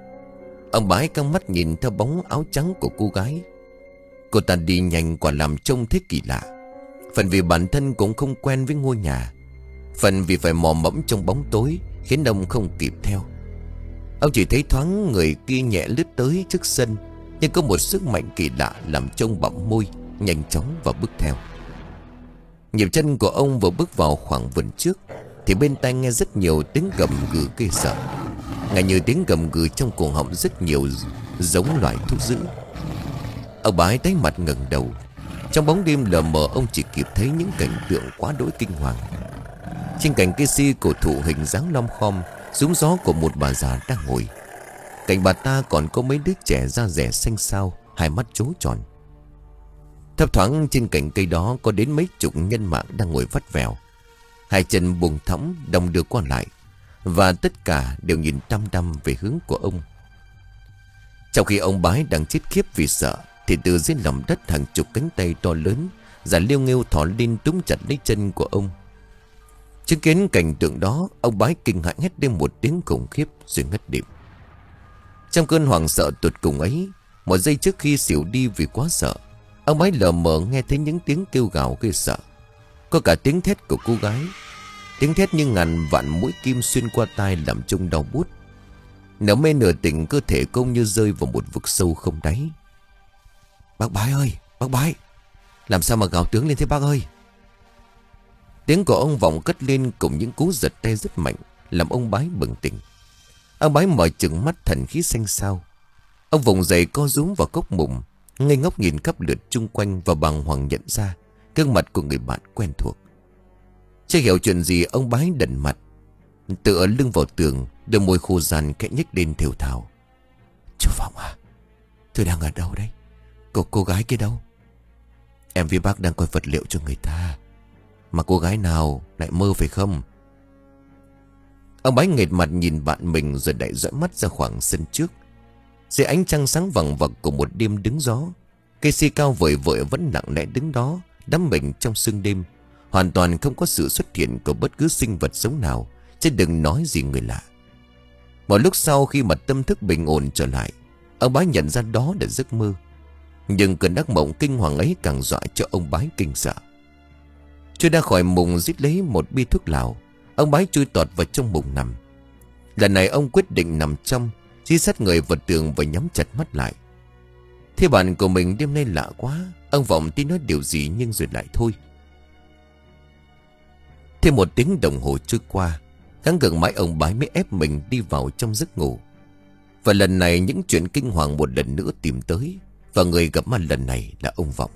Ông Bái căng mắt nhìn theo bóng áo trắng của cô gái. Cô ta đi nhanh quả làm trông thế kỳ lạ. Phần vì bản thân cũng không quen với ngôi nhà, phần vì phải mò mẫm trong bóng tối, khiến ông không kịp theo. Ông chỉ thấy thoáng người kia nhẹ lướt tới trước sân, nhưng có một sức mạnh kỳ lạ làm trông bặm môi, nhanh chóng và bước theo. Nhịp chân của ông vừa bước vào khoảng vườn trước, thì bên tai nghe rất nhiều tiếng gầm gừ ghê sợ. Ngay như tiếng gầm gừ trong cổ họng rất nhiều, giống loài thú dữ. Ông Bái tái mặt ngẩng đầu. Trong bóng đêm lờ mờ, ông chỉ kịp thấy những cảnh tượng quá đỗi kinh hoàng. Trên cành cây si cổ thụ hình dáng lom khom, rúng gió của một bà già đang ngồi. Cạnh bà ta còn có mấy đứa trẻ da rẻ xanh xao, hai mắt trố tròn. Thấp thoáng trên cành cây đó có đến mấy chục nhân mạng đang ngồi vắt vẻo, hai chân buông thõng đong đưa qua lại, và tất cả đều nhìn đăm đăm về hướng của ông. Trong khi ông Bái đang chết khiếp vì sợ, thì từ dưới lòng đất hàng chục cánh tay to lớn giả liêu nghêu thò lên túm chặt lấy chân của ông. Chứng kiến cảnh tượng đó, ông Bái kinh hãi hét lên một tiếng khủng khiếp rồi ngất lịm. Trong cơn hoảng sợ tột cùng ấy, một giây trước khi xỉu đi vì quá sợ, ông Bái lờ mờ nghe thấy những tiếng kêu gào ghê sợ. Có cả tiếng thét của cô gái, tiếng thét như ngàn vạn mũi kim xuyên qua tai làm trông đau buốt. Nửa mê nửa tỉnh, cơ thể công như rơi vào một vực sâu không đáy. "Bác Bái ơi, bác Bái, làm sao mà gào tướng lên thế bác ơi?" Tiếng của ông Vọng cất lên cùng những cú giật tay rất mạnh, làm ông Bái bừng tỉnh. Ông Bái mở trừng mắt, thần khí xanh xao. Ông vùng dậy co rúm vào cốc mùng, ngây ngốc nhìn khắp lượt chung quanh và bàng hoàng nhận ra gương mặt của người bạn quen thuộc. Chưa hiểu chuyện gì, ông Bái đần mặt, tựa lưng vào tường, đôi môi khô ràn khẽ nhếch lên thều thào. Chú Phong à, tôi đang ở đâu đấy? Cô cô gái kia đâu? Em với bác đang coi vật liệu cho người ta. Mà cô gái nào lại mơ phải không? Ông Bái nghệt mặt nhìn bạn mình rồi đẩy dõi mắt ra khoảng sân trước. Dưới ánh trăng sáng vằng vặc của một đêm đứng gió, cây si cao vời vợi vẫn lặng lẽ đứng đó, đắm mình trong sương đêm, hoàn toàn không có sự xuất hiện của bất cứ sinh vật sống nào, chứ đừng nói gì người lạ. Một lúc sau, khi mà tâm thức bình ổn trở lại, ông Bái nhận ra đó là giấc mơ. Nhưng cơn ác mộng kinh hoàng ấy càng dọa cho ông Bái kinh sợ. Chưa ra khỏi mùng rít lấy một bi thuốc lào, ông Bái chui tọt vào trong mùng nằm. Lần này ông quyết định nằm trong, dí sát người vào tường và nhắm chặt mắt lại. Thế bạn của mình đêm nay lạ quá. Ông Vọng tin nói điều gì nhưng rồi lại thôi. Thêm một tiếng đồng hồ trôi qua, gắng gượng mãi ông Bái mới ép mình đi vào trong giấc ngủ. Và lần này những chuyện kinh hoàng một lần nữa tìm tới, và người gặp mặt lần này là ông Vọng.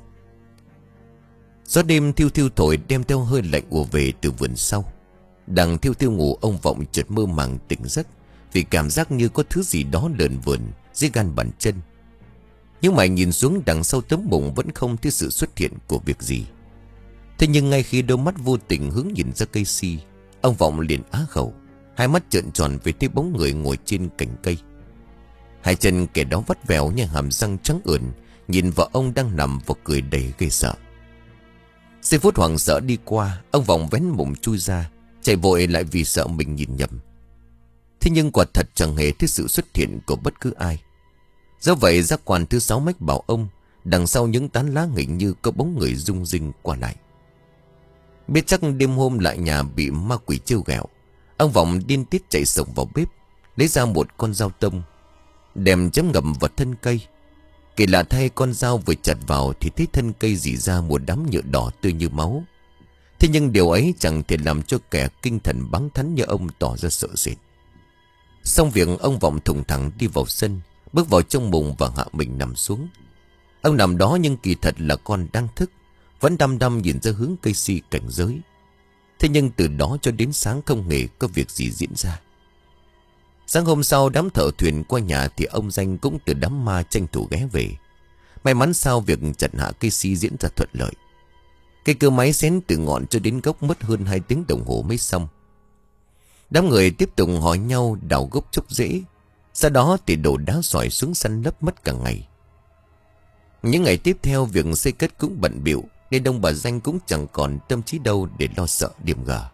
Gió đêm thiêu thiêu thổi đem theo hơi lạnh ùa về từ vườn sau. Đang thiêu thiêu ngủ, ông Vọng chợt mơ màng tỉnh giấc vì cảm giác như có thứ gì đó lởn vởn dưới gan bàn chân. Nhưng mà nhìn xuống đằng sau tấm mùng vẫn không thấy sự xuất hiện của việc gì. Thế nhưng ngay khi đôi mắt vô tình hướng nhìn ra cây si, ông Vọng liền á khẩu, hai mắt trợn tròn về thấy bóng người ngồi trên cành cây. Hai chân kẻ đó vắt vẻo như hàm răng trắng ưỡn, nhìn vào ông đang nằm và cười đầy ghê sợ. Giây phút hoảng sợ đi qua, ông Vọng vén mùng chui ra, chạy vội lại vì sợ mình nhìn nhầm. Thế nhưng quả thật chẳng hề thấy sự xuất hiện của bất cứ ai. Do vậy giác quan thứ sáu mách bảo ông, đằng sau những tán lá hình như có bóng người rung rinh qua lại. Biết chắc đêm hôm lại nhà bị ma quỷ trêu ghẹo, ông Vọng điên tiết chạy sổng vào bếp, lấy ra một con dao tông, đem chém ngầm vào thân cây. Kỳ lạ thay, con dao vừa chặt vào thì thấy thân cây rỉ ra một đám nhựa đỏ tươi như máu. Thế nhưng điều ấy chẳng thể làm cho kẻ kinh thần bắn thắn như ông tỏ ra sợ sệt. Xong việc, ông Vọng thùng thẳng đi vào sân, bước vào trong mùng và hạ mình nằm xuống. Ông nằm đó nhưng kỳ thật là con đang thức, vẫn đăm đăm nhìn ra hướng cây si cảnh giới. Thế nhưng từ đó cho đến sáng không hề có việc gì diễn ra. Sáng hôm sau, đám thợ thuyền qua nhà thì ông Danh cũng từ đám ma tranh thủ ghé về. May mắn sao việc chặt hạ cây si diễn ra thuận lợi. Cây cưa máy xén từ ngọn cho đến gốc mất hơn hai tiếng đồng hồ mới xong. Đám người tiếp tục hỏi nhau đào gốc chốc rễ, sau đó thì đổ đá sỏi xuống săn lấp mất cả ngày. Những ngày tiếp theo, việc xây cất cũng bận bịu nên ông bà Danh cũng chẳng còn tâm trí đâu để lo sợ điểm gờ.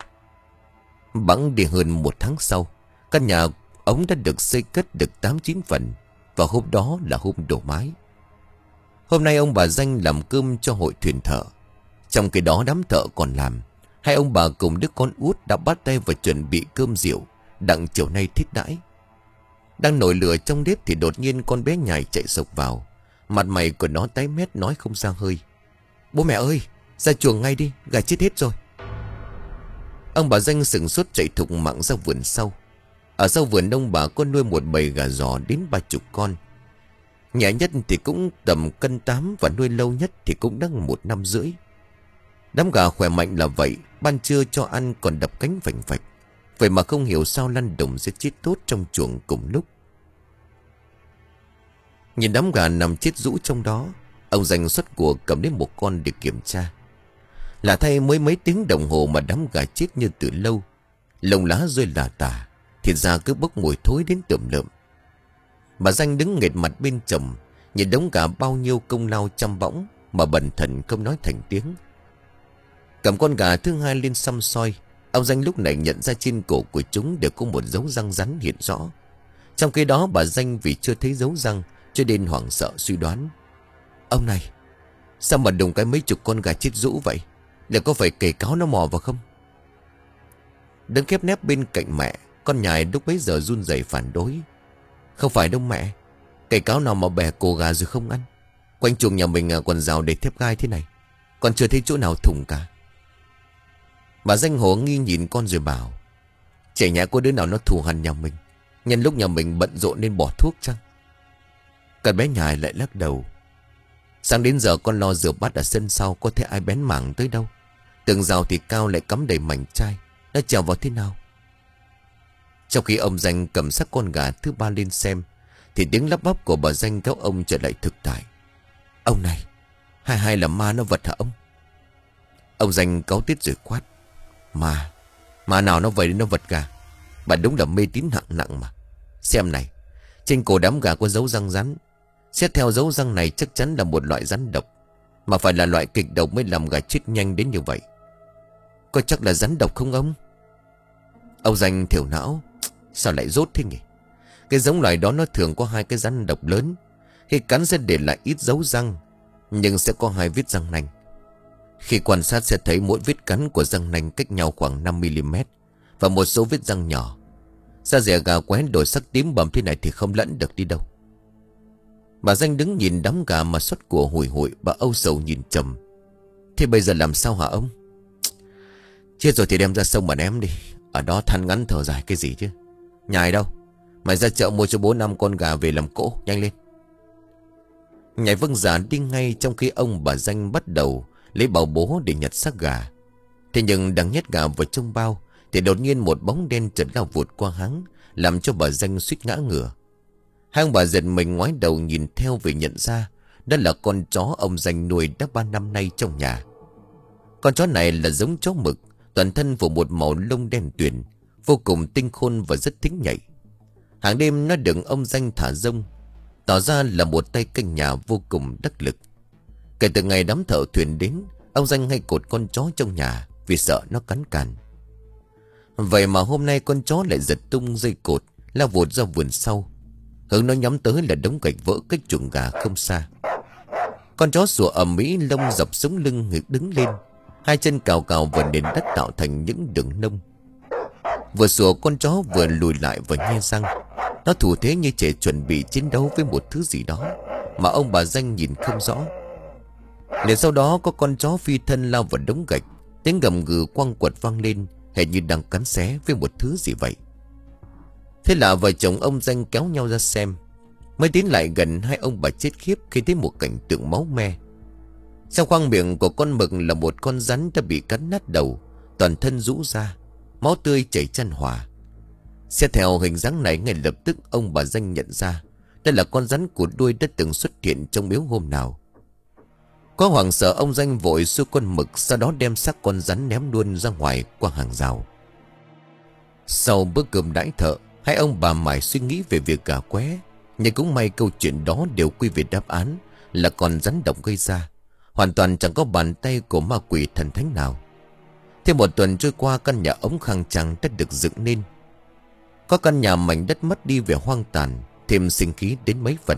Bẵng đi hơn một tháng sau, căn nhà ống đã được xây cất được tám chín phần, và hôm đó là hôm đổ mái. Hôm nay ông bà Danh làm cơm cho hội thuyền thợ. Trong khi đó đám thợ còn làm, hai ông bà cùng đứa con út đã bắt tay vào chuẩn bị cơm rượu đặng chiều nay thiết đãi. Đang nổi lửa trong bếp thì đột nhiên con bé nhài chạy sộc vào. Mặt mày của nó tái mét, nói không ra hơi. Bố mẹ ơi, ra chuồng ngay đi, gà chết hết rồi. Ông bà Danh sửng sốt chạy thục mạng ra vườn sau. Ở sau vườn ông bà có nuôi một bầy gà giò đến ba chục con. Nhẹ nhất thì cũng tầm cân tám, và nuôi lâu nhất thì cũng đang một năm rưỡi. Đám gà khỏe mạnh là vậy, ban trưa cho ăn còn đập cánh vành vạch. Vậy mà không hiểu sao lăn đồng sẽ chết tốt trong chuồng cùng lúc. Nhìn đám gà nằm chết rũ trong đó, ông Danh xuất của cầm đến một con để kiểm tra. Là thay mới mấy tiếng đồng hồ mà đám gà chết như từ lâu. Lông lá rơi lả tả, thịt da cứ bốc mùi thối đến tởm lợm. Bà Danh đứng nghệt mặt bên chồng, nhìn đống gà bao nhiêu công lao chăm bõng mà bần thần không nói thành tiếng. Cầm con gà thứ hai lên xăm soi, ông Danh lúc này nhận ra trên cổ của chúng đều có một dấu răng rắn hiện rõ. Trong khi đó bà Danh vì chưa thấy dấu răng cho nên hoảng sợ suy đoán. Ông này, sao mà đùng cái mấy chục con gà chết rũ vậy? Liệu có phải kề cáo nó mò vào không? Đứng khép nép bên cạnh mẹ, con nhài lúc bấy giờ run rẩy phản đối. Không phải đâu mẹ, kề cáo nào mà bè cổ gà rồi không ăn. Quanh chuồng nhà mình còn rào để thép gai thế này, còn chưa thấy chỗ nào thủng cả. Bà Danh hồ nghi nhìn con rồi bảo, trẻ nhà có đứa nào nó thù hằn nhà mình, nhân lúc nhà mình bận rộn nên bỏ thuốc chăng? Con bé nhài lại lắc đầu. Sáng đến giờ con lo rửa bát ở sân sau, có thể ai bén mảng tới đâu. Tường rào thì cao lại cắm đầy mảnh chai, nó trèo vào thế nào? Trong khi ông Danh cầm xác con gà thứ ba lên xem, thì tiếng lắp bắp của bà Danh kéo ông trở lại thực tại. Ông này, hai hai là ma nó vật hả ông? Ông Danh cáu tiết rồi quát. Ma? Ma nào nó vậy nó vật gà? Bà đúng là mê tín hạng nặng mà. Xem này, trên cổ đám gà có dấu răng rắn. Xét theo dấu răng này chắc chắn là một loại rắn độc, mà phải là loại kịch độc mới làm gà chết nhanh đến như vậy. Có chắc là rắn độc không ông? Ông Danh thiểu não. Sao lại rốt thế nhỉ? Cái giống loài đó nó thường có hai cái rắn độc lớn. Khi cắn sẽ để lại ít dấu răng, nhưng sẽ có hai vết răng nanh. Khi quan sát sẽ thấy mỗi vết cắn của răng nanh cách nhau khoảng năm mi li mét, và một số vết răng nhỏ. Da rẻ gà quén đổi sắc tím bầm thế này thì không lẫn được đi đâu. Bà Danh đứng nhìn đám gà mà xuất của hủi hụi. Bà âu sầu nhìn trầm. Thế bây giờ làm sao hả ông? Chết rồi thì đem ra sông mà ném đi. Ở đó than ngắn thở dài cái gì chứ. Nhài đâu? Mày ra chợ mua cho bố năm con gà về làm cỗ. Nhanh lên. Nhài vâng giả đi ngay, trong khi ông bà Danh bắt đầu lấy bao bố để nhặt xác gà. Thế nhưng đang nhét gà vào trong bao thì đột nhiên một bóng đen chợt lao vụt qua hắn, làm cho bà Danh suýt ngã ngửa. Hai ông bà giật mình ngoái đầu nhìn theo, vì nhận ra đó là con chó ông Danh nuôi đã ba năm nay trong nhà. Con chó này là giống chó mực, toàn thân phủ một màu lông đen tuyền, vô cùng tinh khôn và rất thính nhạy. Hàng đêm nó đừng ông Danh thả rông, tỏ ra là một tay canh nhà vô cùng đắc lực. Kể từ ngày đám thợ thuyền đến, ông Danh hay cột con chó trong nhà vì sợ nó cắn càn. Vậy mà hôm nay con chó lại giật tung dây cột, lao vụt ra vườn sau. Hướng nó nhắm tới là đống gạch vỡ cách chuồng gà không xa. Con chó sủa ầm ĩ, lông dọc sống lưng đứng lên, hai chân cào cào vào nền đất tạo thành những đường nông. Vừa sủa con chó vừa lùi lại và nhe răng. Nó thủ thế như trẻ chuẩn bị chiến đấu với một thứ gì đó mà ông bà Danh nhìn không rõ. Liền sau đó có con chó phi thân lao vào đống gạch, tiếng gầm gừ quăng quật vang lên, hệt như đang cắn xé với một thứ gì vậy. Thế là vợ chồng ông Danh kéo nhau ra xem. Mới tiến lại gần, hai ông bà chết khiếp khi thấy một cảnh tượng máu me. Trong khoang miệng của con mực là một con rắn đã bị cắn nát đầu, toàn thân rũ ra, máu tươi chảy chan hòa. Xét theo hình dáng này, ngay lập tức ông bà Danh nhận ra đây là con rắn của đuôi đã từng xuất hiện trong miếu hôm nào. Có hoảng sợ, ông Danh vội xua con mực, sau đó đem xác con rắn ném luôn ra ngoài qua hàng rào. Sau bữa cơm đãi thợ, hai ông bà mải suy nghĩ về việc gà qué, nhưng cũng may câu chuyện đó đều quy về đáp án là con rắn độc gây ra, hoàn toàn chẳng có bàn tay của ma quỷ thần thánh nào. Thêm một tuần trôi qua, căn nhà ống khang trang đã được dựng nên. Có căn nhà mảnh đất mất đi về hoang tàn, thêm sinh khí đến mấy phần.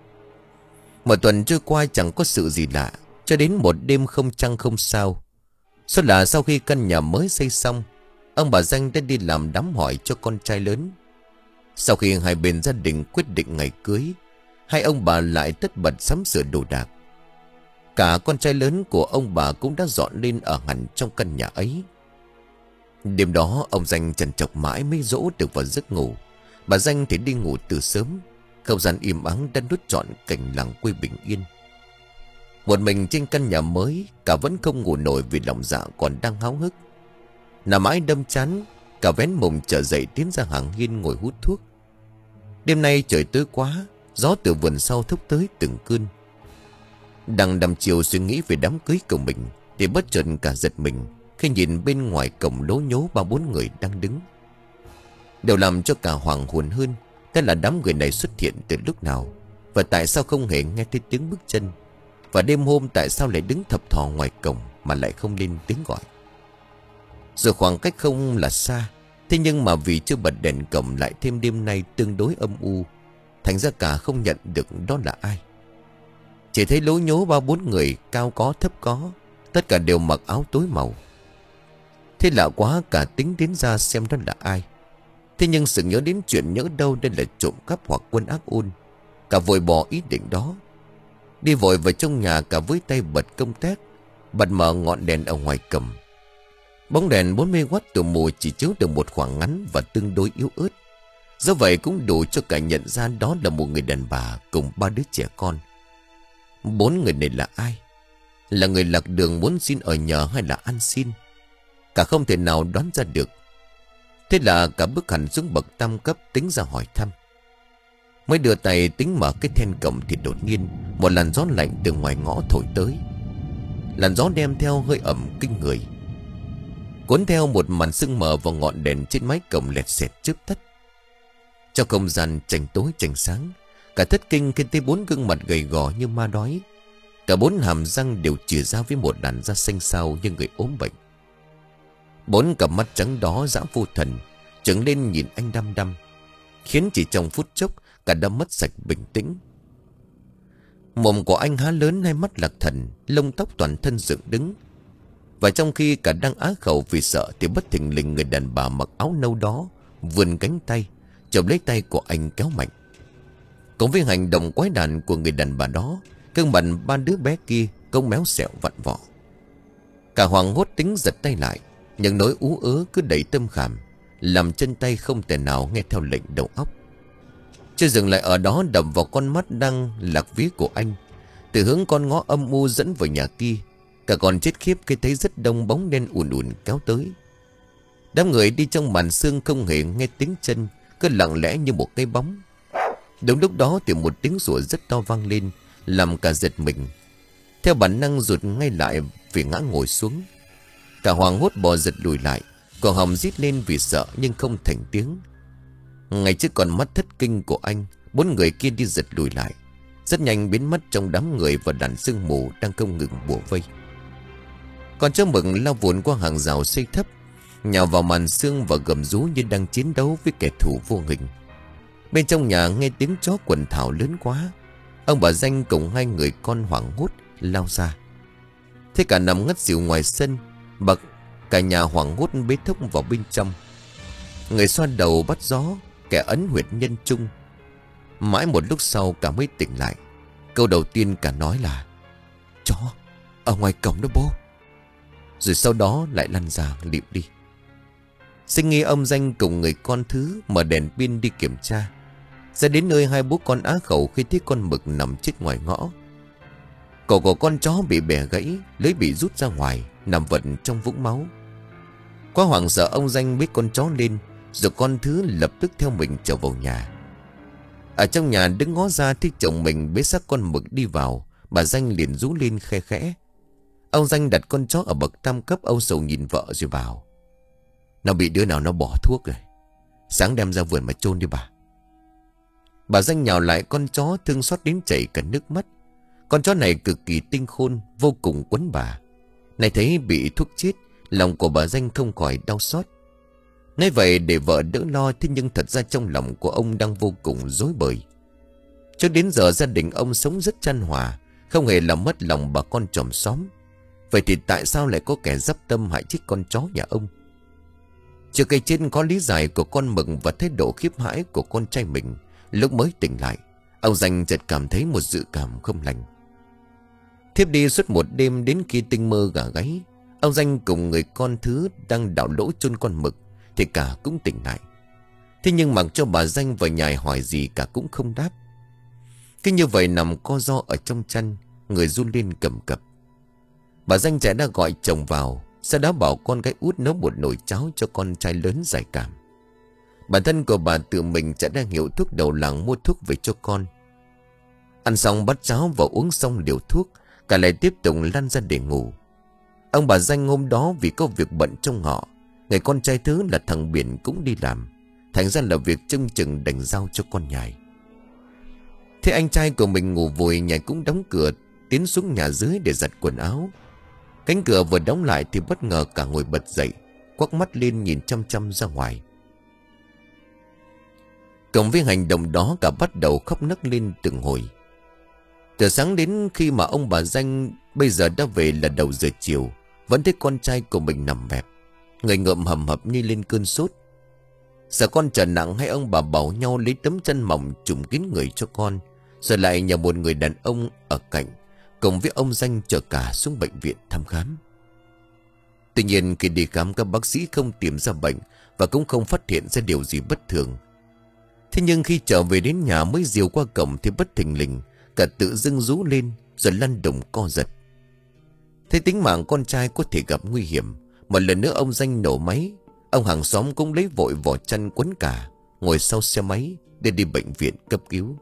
Một tuần trôi qua chẳng có sự gì lạ, cho đến một đêm không trăng không sao. Số là sau khi căn nhà mới xây xong, ông bà Danh đã đi làm đám hỏi cho con trai lớn. Sau khi hai bên gia đình quyết định ngày cưới, hai ông bà lại tất bật sắm sửa đồ đạc. Cả con trai lớn của ông bà cũng đã dọn lên ở hẳn trong căn nhà ấy. Đêm đó ông Danh trằn trọc mãi mới dỗ được vào giấc ngủ. Bà Danh thì đi ngủ từ sớm. Không gian im ắng đã nuốt trọn cảnh làng quê bình yên. Một mình trên căn nhà mới, cả vẫn không ngủ nổi vì lòng dạ còn đang háo hức. Nằm mãi đâm chán, cả vén mùng trở dậy tiến ra hàng hiên ngồi hút thuốc. Đêm nay trời tối quá, gió từ vườn sau thốc tới từng cơn. Đang đăm chiều suy nghĩ về đám cưới của mình, thì bất chợt cả giật mình khi nhìn bên ngoài cổng lố nhố ba bốn người đang đứng. Điều làm cho cả hoàng hồn hơn, thế là đám người này xuất hiện từ lúc nào, và tại sao không hề nghe thấy tiếng bước chân, và đêm hôm tại sao lại đứng thập thò ngoài cổng mà lại không lên tiếng gọi. Dù khoảng cách không là xa, thế nhưng mà vì chưa bật đèn cổng, lại thêm đêm nay tương đối âm u, thành ra cả không nhận được đó là ai. Chỉ thấy lố nhố ba bốn người, cao có thấp có, tất cả đều mặc áo tối màu. Thế lạ quá, cả tính đến ra xem đó là ai. Thế nhưng sự nhớ đến chuyện nhỡ đâu đây là trộm cắp hoặc quân ác ôn, cả vội bỏ ý định đó. Đi vội vào trong nhà, cả với tay bật công tắc, bật mở ngọn đèn ở ngoài cầm. Bóng đèn bốn mươi oát tù mù chỉ chiếu được một khoảng ngắn và tương đối yếu ớt. Do vậy cũng đủ cho cả nhận ra đó là một người đàn bà cùng ba đứa trẻ con. Bốn người này là ai? Là người lạc đường muốn xin ở nhờ hay là ăn xin? Cả không thể nào đoán ra được. Thế là cả bước hẳn xuống bậc tam cấp tính ra hỏi thăm. Mới đưa tay tính mở cái then cổng thì đột nhiên một làn gió lạnh từ ngoài ngõ thổi tới. Làn gió đem theo hơi ẩm kinh người, cuốn theo một màn sương mờ và ngọn đèn trên mái cổng lẹt xẹt chớp tắt. Trong không gian chành tối chành sáng, cả thất kinh khi thấy bốn gương mặt gầy gò như ma đói. Cả bốn hàm răng đều chìa ra với một làn da xanh xao như người ốm bệnh. Bốn cặp mắt trắng đó dã vô thần trừng lên nhìn anh đăm đăm, khiến chỉ trong phút chốc cả đã mất sạch bình tĩnh. Mồm của anh há lớn, hai mắt lạc thần, lông tóc toàn thân dựng đứng. Và trong khi cả đang á khẩu vì sợ thì bất thình lình người đàn bà mặc áo nâu đó vươn cánh tay chộp lấy tay của anh kéo mạnh. Cùng với hành động quái đản của người đàn bà đó, gương mặt ba đứa bé kia cũng méo xẹo vặn vọ. Cả hoảng hốt tính giật tay lại, nhưng nỗi ú ớ cứ đẩy tâm khảm, làm chân tay không thể nào nghe theo lệnh đầu óc. Chưa dừng lại ở đó, đập vào con mắt đang lạc vía của anh, từ hướng con ngõ âm u dẫn vào nhà kia. Cả còn chết khiếp khi thấy rất đông bóng đen ùn ùn kéo tới. Đám người đi trong màn sương không hề nghe tiếng chân, cứ lặng lẽ như một cái bóng. Đúng lúc đó thì một tiếng sủa rất to vang lên, làm cả giật mình. Theo bản năng rụt ngay lại vì ngã ngồi xuống. Cả hoảng hốt bò giật lùi lại, cổ họng rít lên vì sợ nhưng không thành tiếng. Ngay trước con mắt thất kinh của anh, bốn người kia đi giật lùi lại, rất nhanh biến mất trong đám người và đàn sương mù đang không ngừng bủa vây. Con chó mực lao vụn qua hàng rào xây thấp, nhào vào màn sương và gầm rú như đang chiến đấu với kẻ thù vô hình. Bên trong nhà nghe tiếng chó quần thảo lớn quá. Ông bà Danh cùng hai người con hoảng hốt lao ra. Thế cả nằm ngất xỉu ngoài sân, bậc cả nhà hoảng hốt bế thốc vào bên trong. Người xoa đầu bắt gió, kẻ ấn huyệt nhân trung. Mãi một lúc sau cả mới tỉnh lại. Câu đầu tiên cả nói là: "Chó ở ngoài cổng đó bố." Rồi sau đó lại lăn ra lịm đi. Sinh nghi ông Danh cùng người con thứ mở đèn pin đi kiểm tra. Ra đến nơi hai bố con á khẩu khi thấy con mực nằm chết ngoài ngõ. Cổ của con chó bị bẻ gãy, lưỡi bị rút ra ngoài, nằm vật trong vũng máu. Quá hoảng sợ, ông Danh bế con chó lên, rồi con thứ lập tức theo mình trở vào nhà. Ở trong nhà đứng ngó ra thấy chồng mình bế xác con mực đi vào, bà Danh liền rú lên khe khẽ. Ông Danh đặt con chó ở bậc tam cấp, âu sầu nhìn vợ rồi bảo: "Nó bị đứa nào nó bỏ thuốc rồi, sáng đem ra vườn mà chôn đi bà." Bà Danh nhào lại con chó, thương xót đến chảy cả nước mắt. Con chó này cực kỳ tinh khôn, vô cùng quấn bà. Này thấy bị thuốc chết, lòng của bà Danh không khỏi đau xót. Nói vậy để vợ đỡ lo, thế nhưng thật ra trong lòng của ông đang vô cùng rối bời. Cho đến giờ gia đình ông sống rất chan hòa, không hề làm mất lòng bà con chòm xóm. Vậy thì tại sao lại có kẻ dắp tâm hại chết con chó nhà ông? Trước cái chết có lý giải của con mực và thái độ khiếp hãi của con trai mình, lúc mới tỉnh lại, ông Danh chợt cảm thấy một dự cảm không lành. Thiếp đi suốt một đêm, đến khi tinh mơ gà gáy, ông Danh cùng người con thứ đang đào lỗ chôn con mực thì cả cũng tỉnh lại. Thế nhưng mặc cho bà Danh và nhài hỏi gì cả cũng không đáp. Cứ như vậy nằm co ro ở trong chăn, người run lên cầm cập. Bà Danh trẻ đã gọi chồng vào, sau đó bảo con gái út nấu một nồi cháo cho con trai lớn giải cảm. Bản thân của bà tự mình sẽ đang hiệu thuốc đầu làng mua thuốc về cho con. Ăn xong bát cháo và uống xong liều thuốc, cả lại tiếp tục lăn ra để ngủ. Ông bà Danh hôm đó vì có việc bận trong họ, người con trai thứ là thằng Biển cũng đi làm, thành ra là việc trông chừng đành giao cho con nhài. Thế anh trai của mình ngủ vùi, nhài cũng đóng cửa tiến xuống nhà dưới để giặt quần áo. Cánh cửa vừa đóng lại thì bất ngờ cả ngồi bật dậy, quắc mắt lên nhìn chăm chăm ra ngoài. Cộng với hành động đó, cả bắt đầu khóc nấc lên từng hồi. Từ sáng đến khi mà ông bà Danh bây giờ đã về là đầu giờ chiều, vẫn thấy con trai của mình nằm bẹp, người ngợm hầm hập như lên cơn sốt. Sợ con trở nặng, hay ông bà bảo nhau lấy tấm chăn mỏng trùm kín người cho con, rồi lại nhờ một người đàn ông ở cạnh cùng với ông Danh chở cả xuống bệnh viện thăm khám. Tuy nhiên khi đi khám, các bác sĩ không tìm ra bệnh và cũng không phát hiện ra điều gì bất thường. Thế nhưng khi trở về đến nhà mới dìu qua cổng thì bất thình lình cả tự dưng rú lên, rồi lăn đùng co giật. Thấy tính mạng con trai có thể gặp nguy hiểm, một lần nữa ông Danh nổ máy. Ông hàng xóm cũng lấy vội vỏ chăn quấn cả, ngồi sau xe máy để đi bệnh viện cấp cứu.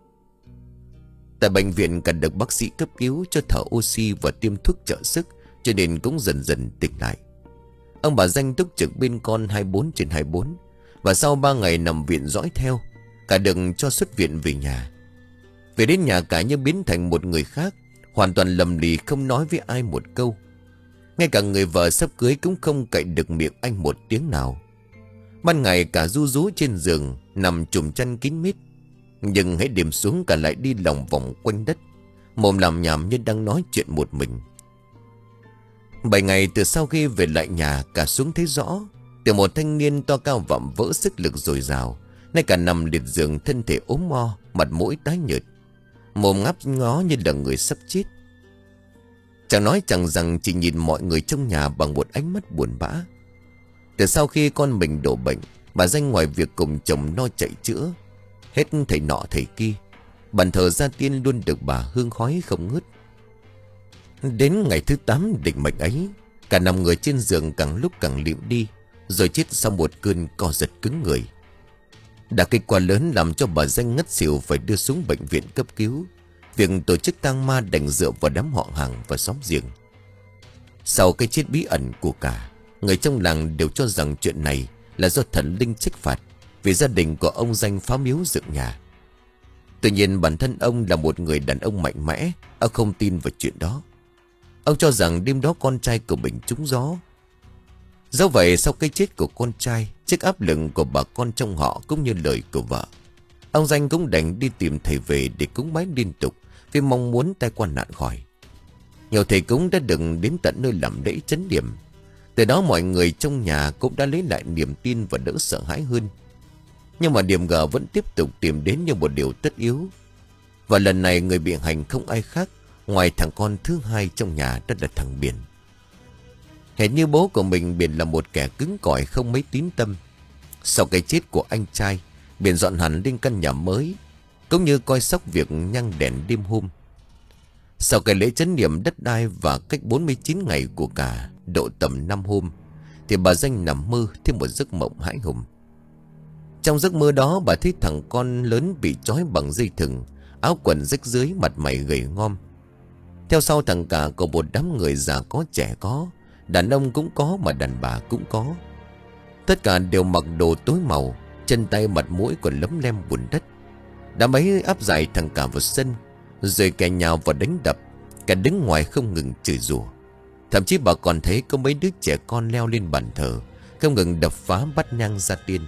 Tại bệnh viện cần được bác sĩ cấp cứu cho thở oxy và tiêm thuốc trợ sức, cho nên cũng dần dần tỉnh lại. Ông bà Danh túc trực bên con hai mươi bốn trên hai mươi bốn, và sau ba ngày nằm viện dõi theo, cả được cho xuất viện về nhà. Về đến nhà cả như biến thành một người khác, hoàn toàn lầm lì không nói với ai một câu. Ngay cả người vợ sắp cưới cũng không cậy được miệng anh một tiếng nào. Ban ngày cả ru rú trên giường, nằm trùm chăn kín mít. Nhưng hãy đêm xuống cả lại đi lòng vòng quanh đất, mồm làm nhảm như đang nói chuyện một mình. Bảy ngày từ sau khi về lại nhà, cả xuống thấy rõ, từ một thanh niên to cao vạm vỡ sức lực dồi dào, nay cả nằm liệt giường, thân thể ốm mo, mặt mũi tái nhợt, mồm ngáp ngó như là người sắp chết. Chẳng nói chẳng rằng chỉ nhìn mọi người trong nhà bằng một ánh mắt buồn bã. Từ sau khi con mình đổ bệnh, bà Danh ngoài việc cùng chồng lo chạy chữa hết thầy nọ thầy kia, bàn thờ gia tiên luôn được bà hương khói không ngớt. Đến ngày thứ tám định mệnh ấy, cả nằm người trên giường càng lúc càng lịm đi, rồi chết sau một cơn co giật cứng người. Đả kích quá lớn làm cho bà Danh ngất xỉu, phải đưa xuống bệnh viện cấp cứu. Việc tổ chức tang ma đành dựa vào đám họ hàng và xóm giềng. Sau cái chết bí ẩn của cả, người trong làng đều cho rằng chuyện này là do thần linh trách phạt vì gia đình của ông Danh phá miếu dựng nhà. Tuy nhiên bản thân ông là một người đàn ông mạnh mẽ, ông không tin vào chuyện đó. Ông cho rằng đêm đó con trai của mình trúng gió. Do vậy sau cái chết của con trai, trước áp lực của bà con trong họ cũng như lời của vợ, ông Danh cũng đành đi tìm thầy về để cúng bái liên tục, vì mong muốn tai qua nạn khỏi. Nhiều thầy cúng đã đừng đến tận nơi làm lễ trấn điểm. Từ đó mọi người trong nhà cũng đã lấy lại niềm tin và đỡ sợ hãi hơn. Nhưng mà điểm gở vẫn tiếp tục tìm đến như một điều tất yếu. Và lần này người bị hành không ai khác ngoài thằng con thứ hai trong nhà, đó là thằng Biển. Hệt như bố của mình, Biển là một kẻ cứng cỏi không mấy tín tâm. Sau cái chết của anh trai, Biển dọn hẳn lên căn nhà mới, cũng như coi sóc việc nhang đèn đêm hôm. Sau cái lễ trấn niệm đất đai và cách bốn mươi chín ngày của cả độ tầm năm hôm, thì bà Danh nằm mơ thêm một giấc mộng hãi hùng. Trong giấc mơ đó, bà thấy thằng con lớn bị trói bằng dây thừng, áo quần rách rưới, mặt mày gầy ngom. Theo sau thằng cả có một đám người già có trẻ có, đàn ông cũng có mà đàn bà cũng có. Tất cả đều mặc đồ tối màu, chân tay mặt mũi còn lấm lem bùn đất. Đám ấy áp giải thằng cả vào sân, rồi kẻ nhào vào đánh đập, cả đứng ngoài không ngừng chửi rủa. Thậm chí bà còn thấy có mấy đứa trẻ con leo lên bàn thờ, không ngừng đập phá bắt nhang gia tiên.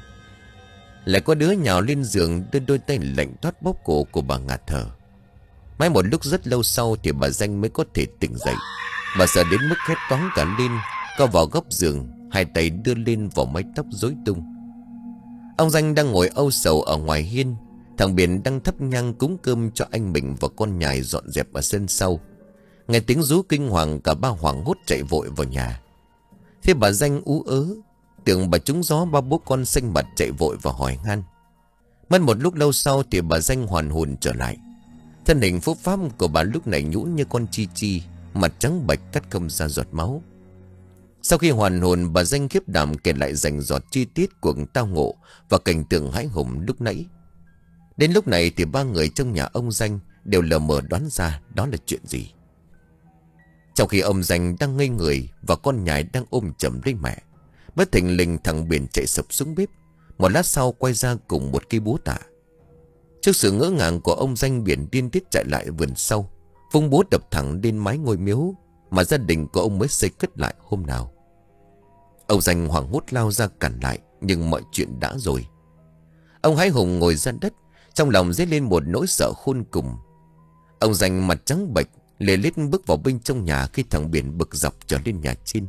Lại có đứa nhào lên giường đưa đôi tay lạnh toát bóp cổ của bà ngạt thở. Mãi một lúc rất lâu sau thì bà Danh mới có thể tỉnh dậy. Bà sợ đến mức hét toáng cả lên, co vào góc giường, hai tay đưa lên vào mái tóc rối tung. Ông Danh đang ngồi âu sầu ở ngoài hiên. Thằng Biển đang thắp nhang cúng cơm cho anh mình và con nhài dọn dẹp ở sân sau. Nghe tiếng rú kinh hoàng, cả ba hoảng hốt chạy vội vào nhà. Thế bà Danh ú ớ, tưởng bà trúng gió, ba bố con xanh mặt chạy vội và hỏi han. Mất một lúc lâu sau thì bà Danh hoàn hồn trở lại. Thân hình phúc pháp của bà lúc này nhũn như con chi chi, mặt trắng bệch cắt không ra giọt máu. Sau khi hoàn hồn, bà Danh khiếp đảm kể lại rành rọt chi tiết cuộc tao ngộ và cảnh tượng hãi hùng lúc nãy. Đến lúc này thì ba người trong nhà ông Danh đều lờ mờ đoán ra đó là chuyện gì. Trong khi ông Danh đang ngây người và con nhài đang ôm chầm lấy mẹ, bất thình lình thằng Biển chạy sập xuống bếp. Một lát sau quay ra cùng một cây búa tạ. Trước sự ngỡ ngàng của ông Danh, Biển điên tiết chạy lại vườn sau, vung búa đập thẳng lên mái ngôi miếu mà gia đình của ông mới xây cất lại hôm nào. Ông Danh hoảng hốt lao ra cản lại, nhưng mọi chuyện đã rồi. Ông hãi hùng ngồi ra đất, trong lòng dấy lên một nỗi sợ khôn cùng. Ông Danh mặt trắng bệch lê lết bước vào bên trong nhà khi thằng Biển bực dọc trở lên nhà trên.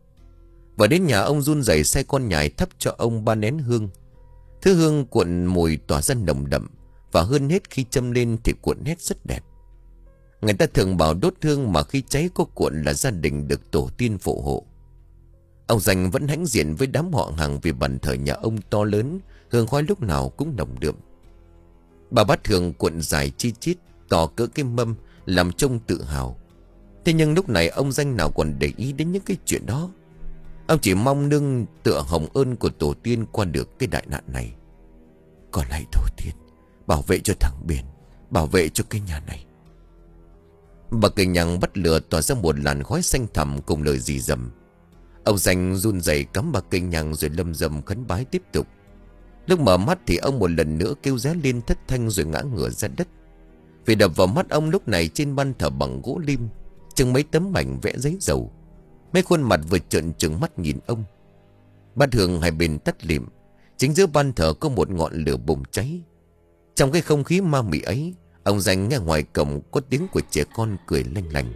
Và đến nhà ông run rẩy sai con nhài thắp cho ông ba nén hương. Thứ hương cuộn mùi tỏa ra nồng đậm, và hơn hết khi châm lên thì cuộn nét rất đẹp. Người ta thường bảo đốt hương mà khi cháy có cuộn là gia đình được tổ tiên phù hộ. Ông Danh vẫn hãnh diện với đám họ hàng vì bàn thờ nhà ông to lớn, hương khói lúc nào cũng nồng đượm. Bà bát hương cuộn dài chi chít, to cỡ cái mâm, làm trông tự hào. Thế nhưng lúc này ông Danh nào còn để ý đến những cái chuyện đó. Ông chỉ mong nương tựa hồng ơn của tổ tiên qua được cái đại nạn này. Còn lại tổ tiên, bảo vệ cho thằng Biển, bảo vệ cho cái nhà này. Bà cây nhằng bắt lửa tỏa ra một làn khói xanh thẳm cùng lời rì rầm. Ông Danh run rẩy cắm bà cây nhằng rồi lâm rầm khấn bái tiếp tục. Lúc mở mắt thì ông một lần nữa kêu ré lên thất thanh rồi ngã ngửa ra đất. Vì đập vào mắt ông lúc này trên ban thờ bằng gỗ lim chừng mấy tấm ảnh vẽ giấy dầu. Mấy khuôn mặt vừa trợn trừng mắt nhìn ông. Bát hương hai bên tắt lịm. Chính giữa ban thờ có một ngọn lửa bùng cháy. Trong cái không khí ma mị ấy, ông Danh nghe ngoài cổng có tiếng của trẻ con cười lanh lành.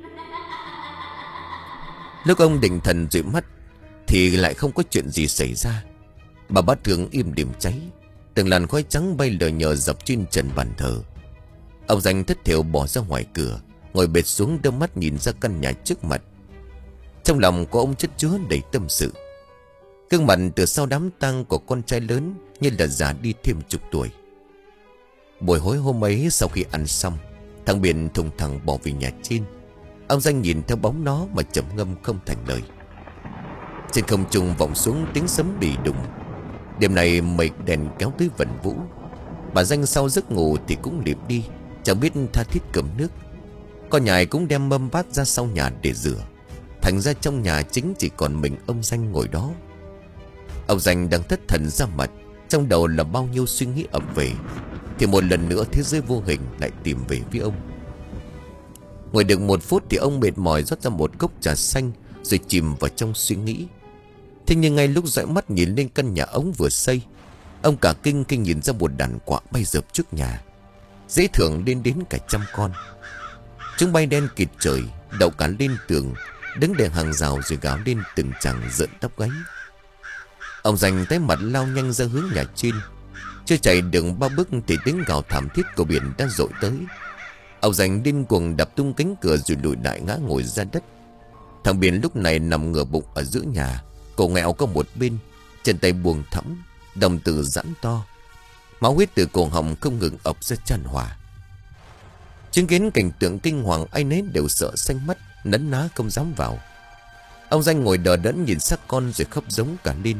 Lúc ông định thần dụi mắt thì lại không có chuyện gì xảy ra. Bà bát hương im điểm cháy, từng làn khói trắng bay lờ nhờ dập trên trần bàn thờ. Ông Danh thất thểu bỏ ra ngoài cửa, ngồi bệt xuống đôi mắt nhìn ra căn nhà trước mặt. Trong lòng của ông chất chứa đầy tâm sự. Gương mặt từ sau đám tang của con trai lớn như là già đi thêm chục tuổi. Buổi hối hôm ấy sau khi ăn xong, thằng Biển thùng thẳng bỏ về nhà trên. Ông Danh nhìn theo bóng nó mà trầm ngâm không thành lời. Trên không trung vọng xuống tiếng sấm bì đùng. Đêm nay mây đèn kéo tới vần vũ. Bà Danh sau giấc ngủ thì cũng liệm đi, chẳng biết tha thiết cầm nước. Con nhài cũng đem mâm bát ra sau nhà để rửa. Thành ra trong nhà chính chỉ còn mình ông Danh ngồi đó. Ông Danh đang thất thần ra mặt, trong đầu là bao nhiêu suy nghĩ ập về. Thì một lần nữa thế giới vô hình lại tìm về với ông. Ngồi được một phút thì ông mệt mỏi rót ra một cốc trà xanh rồi chìm vào trong suy nghĩ. Thế nhưng ngay lúc dõi mắt nhìn lên căn nhà ống vừa xây, ông cả kinh kinh nhìn ra một đàn quạ bay dợp trước nhà, dễ thưởng lên đến cả trăm con. Chúng bay đen kịt trời, đậu cả lên tường, đứng đèn hàng rào rồi gào lên từng chàng rợn tóc gáy. Ông Danh tái mặt lao nhanh ra hướng nhà trên. Chưa chạy được ba bước thì tiếng gào thảm thiết của Biển đã dội tới. Ông Danh điên cuồng đập tung cánh cửa rồi lùi lại ngã ngồi ra đất. Thằng Biển lúc này nằm ngửa bụng ở giữa nhà, cổ nghẹo có một bên, chân tay buông thõng, đồng tử giãn to. Máu huyết từ cổ họng không ngừng ập ra tràn hòa. Chứng kiến cảnh tượng kinh hoàng, ai nấy đều sợ xanh mắt, nấn ná không dám vào. Ông Danh ngồi đờ đẫn nhìn xác con rồi khóc giống cả lên.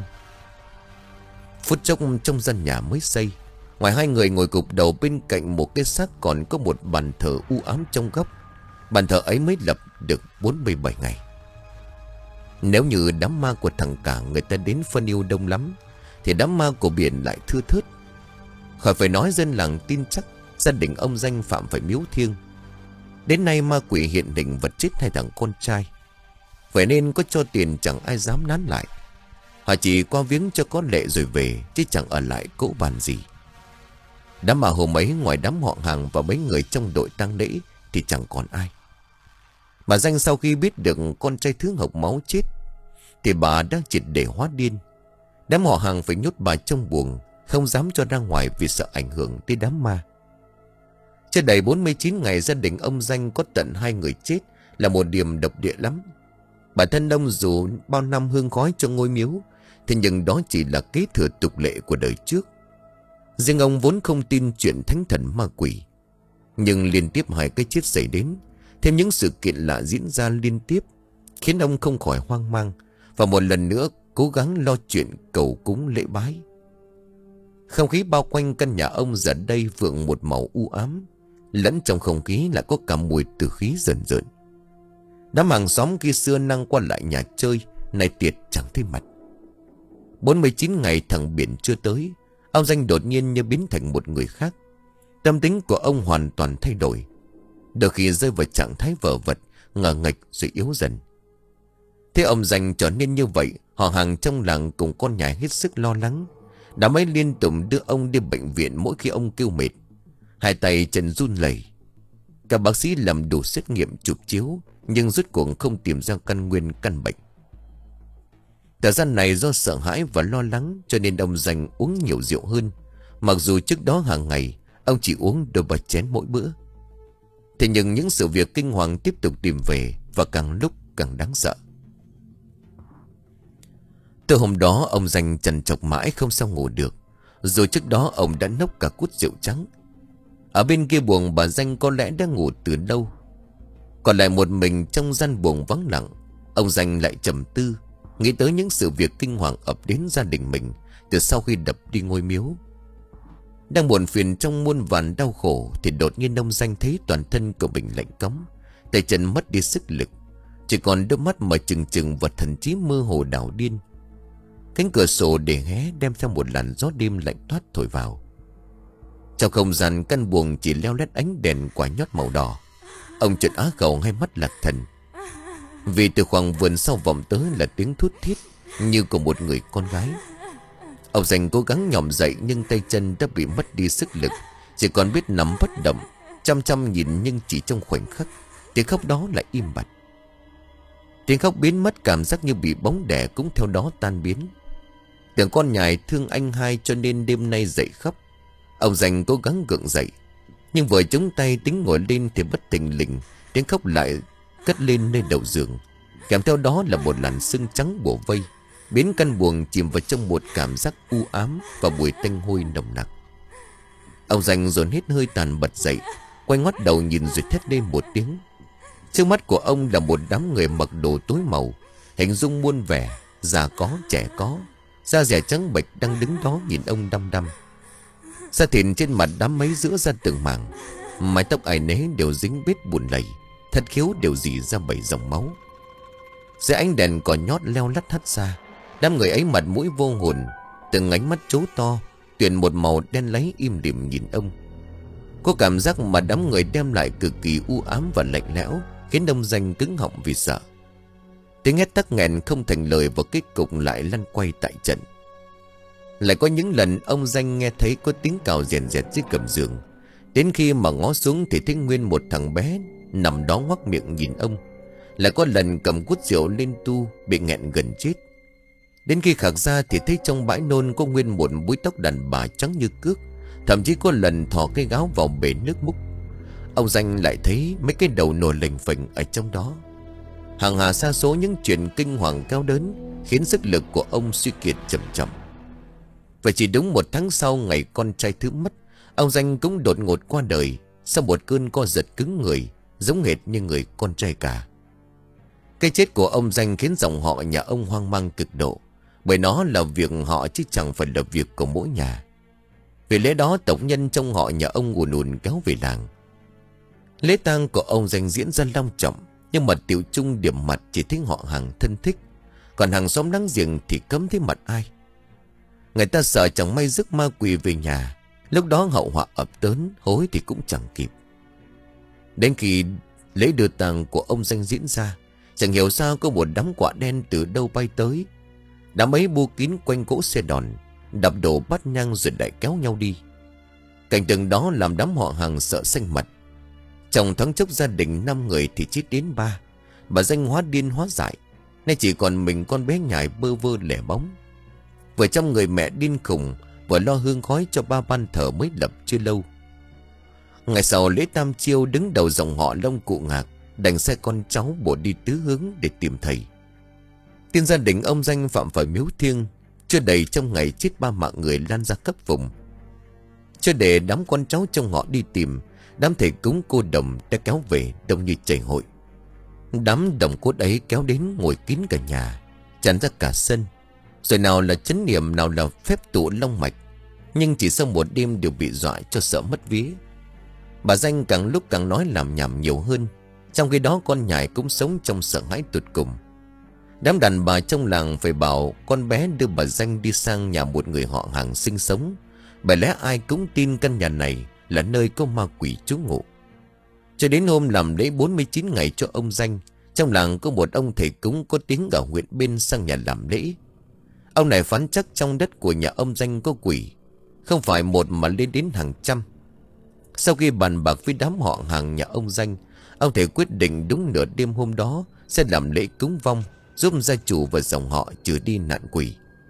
Phút chốc trong gian nhà mới xây, ngoài hai người ngồi gục đầu bên cạnh một cái xác còn có một bàn thờ u ám trong góc. Bàn thờ ấy mới lập được bốn mươi bảy ngày. Nếu như đám ma của thằng cả người ta đến phân yêu đông lắm, thì đám ma của Biển lại thưa thớt. Khỏi phải nói dân làng tin chắc gia đình ông Danh phạm phải miếu thiêng. Đến nay ma quỷ hiện hình vật chết hai thằng con trai. Vậy nên có cho tiền chẳng ai dám nán lại. Họ chỉ qua viếng cho có lệ rồi về, chứ chẳng ở lại cỗ bàn gì. Đám ma hôm ấy ngoài đám họ hàng và mấy người trong đội tang lễ thì chẳng còn ai. Bà Danh sau khi biết được con trai thứ hộc máu chết thì bà đang triệt để hóa điên. Đám họ hàng phải nhốt bà trong buồng, không dám cho ra ngoài vì sợ ảnh hưởng tới đám ma. Chưa đầy bốn mươi chín ngày, gia đình ông Danh có tận hai người chết là một điểm độc địa lắm. Bản thân ông dù bao năm hương khói cho ngôi miếu, thế nhưng đó chỉ là kế thừa tục lệ của đời trước. Riêng ông vốn không tin chuyện thánh thần ma quỷ. Nhưng liên tiếp hai cái chết xảy đến, thêm những sự kiện lạ diễn ra liên tiếp, khiến ông không khỏi hoang mang, và một lần nữa cố gắng lo chuyện cầu cúng lễ bái. Không khí bao quanh căn nhà ông giờ đây vượng một màu u ám, lẫn trong không khí lại có cả mùi tử khí rợn rợn. Đám hàng xóm khi xưa năng qua lại nhà chơi, nay tiệt chẳng thấy mặt. bốn mươi chín ngày thằng Biển chưa tới, ông Danh đột nhiên như biến thành một người khác. Tâm tính của ông hoàn toàn thay đổi, đôi khi rơi vào trạng thái vờ vật, ngờ nghệch rồi yếu dần. Thế ông Danh trở nên như vậy, họ hàng trong làng cùng con nhà hết sức lo lắng. Đã mấy liên tục đưa ông đi bệnh viện mỗi khi ông kêu mệt, hai tay chân run lẩy. Các bác sĩ làm đủ xét nghiệm chụp chiếu, nhưng rốt cuộc không tìm ra căn nguyên căn bệnh. Thời gian này do sợ hãi và lo lắng cho nên ông Danh uống nhiều rượu hơn, mặc dù trước đó hàng ngày ông chỉ uống đôi ba chén mỗi bữa. Thế nhưng những sự việc kinh hoàng tiếp tục tìm về, và càng lúc càng đáng sợ. Từ hôm đó ông Danh trằn trọc mãi không sao ngủ được, dù trước đó ông đã nốc cả cút rượu trắng. Ở bên kia buồng bà Danh có lẽ đã ngủ từ lâu. Còn lại một mình trong gian buồng vắng lặng, ông Danh lại trầm tư, nghĩ tới những sự việc kinh hoàng ập đến gia đình mình từ sau khi đập đi ngôi miếu. Đang buồn phiền trong muôn vàn đau khổ thì đột nhiên ông Danh thấy toàn thân của mình lạnh cóng, tay chân mất đi sức lực, chỉ còn đôi mắt mà trừng trừng và thậm chí mơ hồ đảo điên. Cánh cửa sổ để hé đem theo một làn gió đêm lạnh toát thổi vào. Trong không gian căn buồng chỉ leo lét ánh đèn quả nhót màu đỏ. Ông chợt á khẩu, hai mắt lạc thần, vì từ khoảng vườn sau vọng tới là tiếng thút thít như của một người con gái. Ông Danh cố gắng nhòm dậy nhưng tay chân đã bị mất đi sức lực, chỉ còn biết nằm bất động, chăm chăm nhìn. Nhưng chỉ trong khoảnh khắc, tiếng khóc đó lại im bặt. Tiếng khóc biến mất, cảm giác như bị bóng đè cũng theo đó tan biến. Tưởng con nhài thương anh hai cho nên đêm nay dậy khóc. Ông Danh cố gắng gượng dậy, nhưng vừa chống tay tính ngồi lên thì bất thình lình tiếng khóc lại cất lên nơi đầu giường, kèm theo đó là một làn sương trắng bủa vây, biến căn buồng chìm vào trong một cảm giác u ám và mùi tanh hôi nồng nặc. Ông Danh dồn hết hơi tàn bật dậy, quay ngoắt đầu nhìn rồi thét lên một tiếng. Trước mắt của ông là một đám người mặc đồ tối màu, hình dung muôn vẻ, già có trẻ có, da dẻ trắng bệch đang đứng đó nhìn ông đăm đăm. Da thịt trên mặt đám mấy giữa ra từng mảng, mái tóc ai nấy đều dính bết bùn lầy, thất khiếu đều rỉ ra bảy dòng máu. Dưới ánh đèn cỏ nhót leo lắt hắt xa, đám người ấy mặt mũi vô hồn, từng ánh mắt trố to, tuyền một màu đen láy im lìm nhìn ông. Có cảm giác mà đám người đem lại cực kỳ u ám và lạnh lẽo, khiến ông Danh cứng họng vì sợ. Tiếng hét tắc nghẹn không thành lời và kết cục lại lăn quay tại trận. Lại có những lần ông Danh nghe thấy có tiếng cào rèn rẹt dưới gầm giường, đến khi mà ngó xuống thì thấy nguyên một thằng bé nằm đó ngoác miệng nhìn ông. Lại có lần cầm cuốc rượu lên tu bị nghẹn gần chết. Đến khi khạc ra thì thấy trong bãi nôn có nguyên một búi tóc đàn bà trắng như cước. Thậm chí có lần thò cái gáo vào bể nước múc. Ông Danh lại thấy mấy cái đầu nổi lềnh phềnh ở trong đó. Hàng hà sa số những chuyện kinh hoàng cao đớn khiến sức lực của ông suy kiệt chậm chậm. Và chỉ đúng một tháng sau, ngày con trai thứ mất, ông Danh cũng đột ngột qua đời sau một cơn co giật cứng người, giống hệt như người con trai cả. Cái chết của ông Danh khiến dòng họ nhà ông hoang mang cực độ, bởi nó là việc họ chứ chẳng phải là việc của mỗi nhà. Vì lẽ đó tộc nhân trong họ nhà ông ùn ùn kéo về làng. Lễ tang của ông Danh diễn ra long trọng, nhưng mà tiểu chung điểm mặt chỉ thấy họ hàng thân thích, còn hàng xóm láng giềng thì cấm thấy mặt ai. Người ta sợ chẳng may rước ma quỷ về nhà, lúc đó hậu họa ập đến, hối thì cũng chẳng kịp. Đến khi lễ đưa tang của ông Danh diễn ra, chẳng hiểu sao có một đám quạ đen từ đâu bay tới. Đám ấy bu kín quanh cỗ xe đòn, đập đổ bát nhang rồi lại kéo nhau đi. Cảnh tượng đó làm đám họ hàng sợ xanh mặt. Trong thoáng chốc gia đình năm người thì chết đến ba. Bà Danh hóa điên hóa dại, nay chỉ còn mình con bé nhài bơ vơ lẻ bóng. Vừa trong người mẹ điên khùng, vừa lo hương khói cho ba ban thờ mới lập chưa lâu. Ngày sau lễ tam chiêu, đứng đầu dòng họ Long Cụ Ngạc đành xe con cháu bổ đi tứ hướng để tìm thầy. Tiên gia đình ông Danh phạm phải miếu thiêng, chưa đầy trong ngày chết ba mạng người lan ra khắp vùng. Chưa để đám con cháu trong họ đi tìm, đám thầy cúng cô đồng đã kéo về đông như chảy hội. Đám đồng cốt ấy kéo đến ngồi kín cả nhà, tràn ra cả sân. Rồi nào là chấn niệm, nào là phép tụ long mạch, nhưng chỉ sau một đêm đều bị dọa cho sợ mất vía. Bà Danh càng lúc càng nói làm nhảm nhiều hơn, trong khi đó con nhài cũng sống trong sợ hãi tột cùng. Đám đàn bà trong làng phải bảo con bé đưa bà Danh đi sang nhà một người họ hàng sinh sống, bởi lẽ ai cũng tin căn nhà này là nơi có ma quỷ trú ngụ. Cho đến hôm làm lễ bốn mươi chín ngày cho ông Danh, trong làng có một ông thầy cúng có tiếng ở huyện bên sang nhà làm lễ. Ông này phán chắc trong đất của nhà ông Danh có quỷ, không phải một mà lên đến hàng trăm. Sau khi bàn bạc với đám họ hàng nhà ông Danh, ông thầy quyết định đúng nửa đêm hôm đó sẽ làm lễ cúng vong, giúp gia chủ và dòng họ trừ đi nạn quỷ.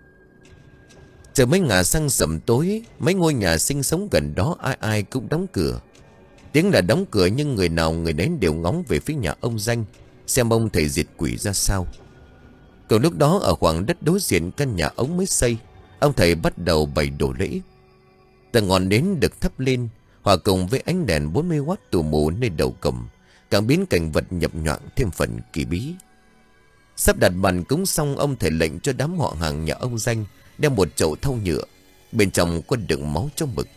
Trời mới ngả sang sẩm tối, mấy ngôi nhà sinh sống gần đó ai ai cũng đóng cửa. Tiếng là đóng cửa nhưng người nào người nấy đều ngóng về phía nhà ông Danh, xem ông thầy diệt quỷ ra sao. Cùng lúc đó ở khoảng đất đối diện căn nhà ống mới xây, ông thầy bắt đầu bày đồ lễ. Từng ngọn nến được thắp lên, hòa cùng với ánh đèn bốn mươi oát tù mù nơi đầu cổng, càng biến cảnh vật nhập nhoạng thêm phần kỳ bí. Sắp đặt bàn cúng xong, ông thầy lệnh cho đám họ hàng nhà ông Danh đem một chậu thau nhựa, bên trong có đựng máu trong mực.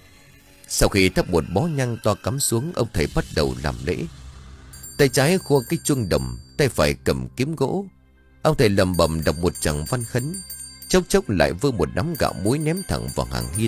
Sau khi thắp một bó nhang to cắm xuống, ông thầy bắt đầu làm lễ. Tay trái khua cái chuông đồng, tay phải cầm kiếm gỗ. Ông thầy lầm bầm đọc một tràng văn khấn, chốc chốc lại vơ một nắm gạo muối ném thẳng vào hàng hiên.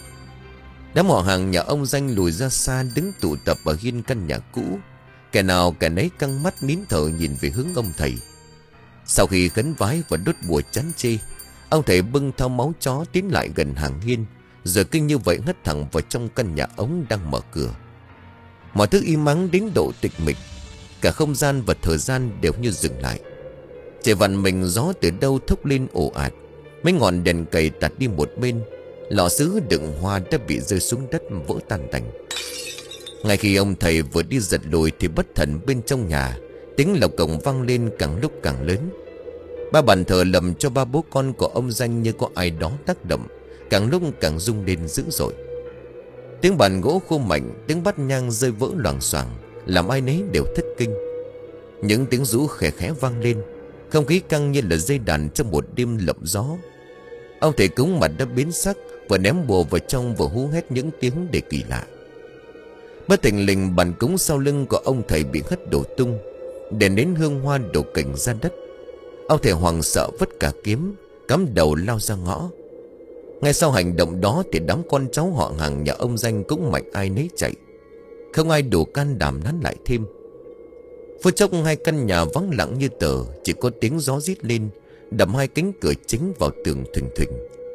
Đám họ hàng nhà ông Danh lùi ra xa, đứng tụ tập ở hiên căn nhà cũ. Kẻ nào kẻ nấy căng mắt nín thở nhìn về hướng ông thầy. Sau khi khấn vái và đốt bùa chán chê, ông thầy bưng thau máu chó tiến lại gần hàng hiên, rồi kinh như vậy hất thẳng vào trong căn nhà ống đang mở cửa. Mọi thứ im ắng đến độ tịch mịch, cả không gian và thời gian đều như dừng lại. Chỉ vặn mình gió từ đâu thốc lên ồ ạt. Mấy ngọn đèn cầy tạt đi một bên, lọ sứ đựng hoa đã bị rơi xuống đất vỡ tan tành. Ngay khi ông thầy vừa đi giật lùi thì bất thần bên trong nhà tiếng lộc cổng vang lên càng lúc càng lớn. Ba bàn thờ lầm cho ba bố con của ông Danh như có ai đó tác động, càng lúc càng rung lên dữ dội. Tiếng bàn gỗ khô mạnh, tiếng bát nhang rơi vỡ loảng xoảng, làm ai nấy đều thất kinh. Những tiếng rú khẽ khẽ vang lên, không khí căng như là dây đàn trong một đêm lộng gió. Ông thầy cúng mặt đã biến sắc, vừa ném bùa vào trong vừa hú hét những tiếng để kỳ lạ. Bất thình lình bàn cúng sau lưng của ông thầy bị hất đổ tung, đèn nến hương hoa đổ cành ra đất. Ông thầy hoảng sợ vứt cả kiếm, cắm đầu lao ra ngõ. Ngay sau hành động đó thì đám con cháu họ hàng nhà ông Danh cũng mạnh ai nấy chạy, không ai đủ can đảm nán lại thêm. Phút chốc hai căn nhà vắng lặng như tờ, chỉ có tiếng gió rít lên đập hai cánh cửa chính vào tường thình thình.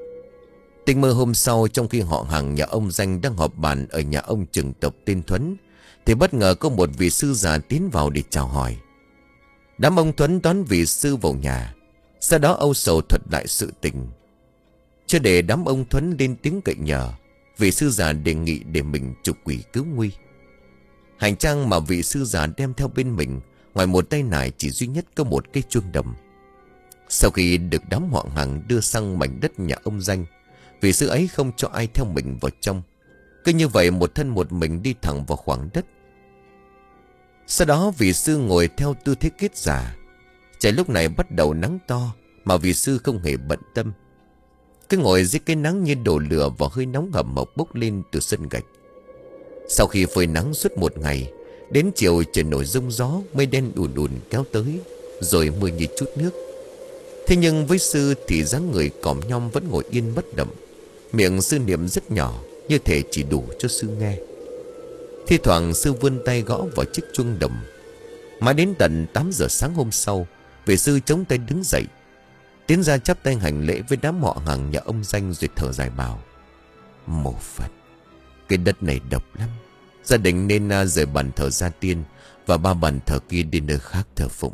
Tình mơ hôm sau, trong khi họ hàng nhà ông Danh đang họp bàn ở nhà ông trưởng tộc tên Thuấn, thì bất ngờ có một vị sư già tiến vào để chào hỏi. Đám ông Thuấn đón vị sư vào nhà, sau đó âu sầu thuật lại sự tình. Chưa để đám ông Thuấn lên tiếng cậy nhờ, vị sư già đề nghị để mình trục quỷ cứu nguy. Hành trang mà vị sư già đem theo bên mình, ngoài một tay nải chỉ duy nhất có một cây chuông đồng. Sau khi được đám họ hàng đưa sang mảnh đất nhà ông Danh, vị sư ấy không cho ai theo mình vào trong, cứ như vậy một thân một mình đi thẳng vào khoảng đất. Sau đó vị sư ngồi theo tư thế kết giả. Trời lúc này bắt đầu nắng to, mà vị sư không hề bận tâm, cứ ngồi dưới cái nắng như đổ lửa và hơi nóng hầm hộc bốc lên từ sân gạch. Sau khi phơi nắng suốt một ngày, đến chiều trời nổi giông gió, mây đen ùn ùn kéo tới, rồi mưa như chút nước. Thế nhưng với sư thì dáng người còm nhom vẫn ngồi yên bất động, miệng sư niệm rất nhỏ, như thể chỉ đủ cho sư nghe. Thi thoảng sư vươn tay gõ vào chiếc chuông đồng. Mãi đến tận tám giờ sáng hôm sau, vị sư chống tay đứng dậy, tiến ra chắp tay hành lễ với đám họ hàng nhà ông Danh, rồi thở dài bảo: Mô Phật, cái đất này độc lắm, gia đình nên rời bàn thờ gia tiên và ba bàn thờ kia đi nơi khác thờ phụng.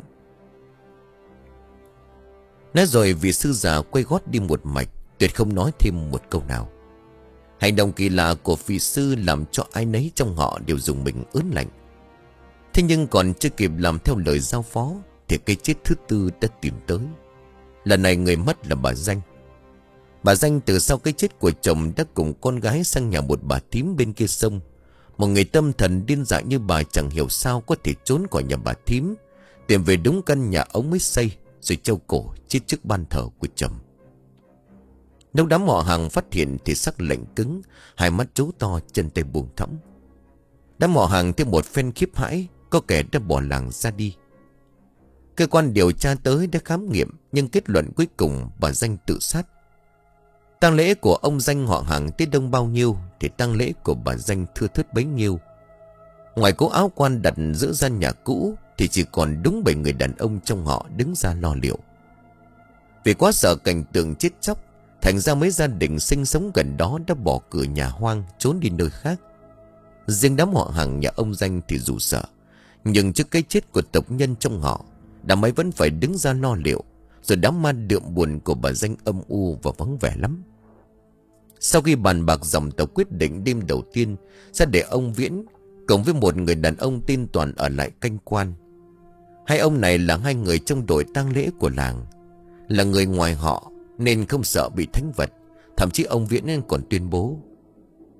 Nói rồi vị sư già quay gót đi một mạch, tuyệt không nói thêm một câu nào. Hành động kỳ lạ của vị sư làm cho ai nấy trong họ đều dùng mình ớn lạnh. Thế nhưng còn chưa kịp làm theo lời giao phó thì cái chết thứ tư đã tìm tới. Lần này người mất là bà Danh. Bà Danh từ sau cái chết của chồng đã cùng con gái sang nhà một bà thím bên kia sông. Một người tâm thần điên dại như bà chẳng hiểu sao có thể trốn khỏi nhà bà thím, tìm về đúng căn nhà ông mới xây, rồi treo cổ chết trước ban thờ của chồng. Lúc đám họ hàng phát hiện thì sắc lạnh cứng, hai mắt trố to, chân tay buông thõng. Đám họ hàng thêm một phen khiếp hãi, có kẻ đã bỏ làng ra đi. Cơ quan điều tra tới đã khám nghiệm, nhưng kết luận cuối cùng bà Danh tự sát. Tang lễ của ông Danh họ hàng tới đông bao nhiêu thì tang lễ của bà Danh thưa thớt bấy nhiêu. Ngoài cố áo quan đặt giữa gian nhà cũ thì chỉ còn đúng bảy người đàn ông trong họ đứng ra lo liệu. Vì quá sợ cảnh tượng chết chóc, thành ra mấy gia đình sinh sống gần đó đã bỏ cửa nhà hoang trốn đi nơi khác. Riêng đám họ hàng nhà ông Danh thì dù sợ, nhưng trước cái chết của tộc nhân trong họ, đám ấy vẫn phải đứng ra lo liệu. Rồi đám ma đượm buồn của bà Danh âm u và vắng vẻ lắm. Sau khi bàn bạc dòng tộc quyết định đêm đầu tiên sẽ để ông Viễn cùng với một người đàn ông tên Toàn ở lại canh quan. Hai ông này là hai người trong đội tang lễ của làng, là người ngoài họ nên không sợ bị thánh vật. Thậm chí ông Viễn còn tuyên bố: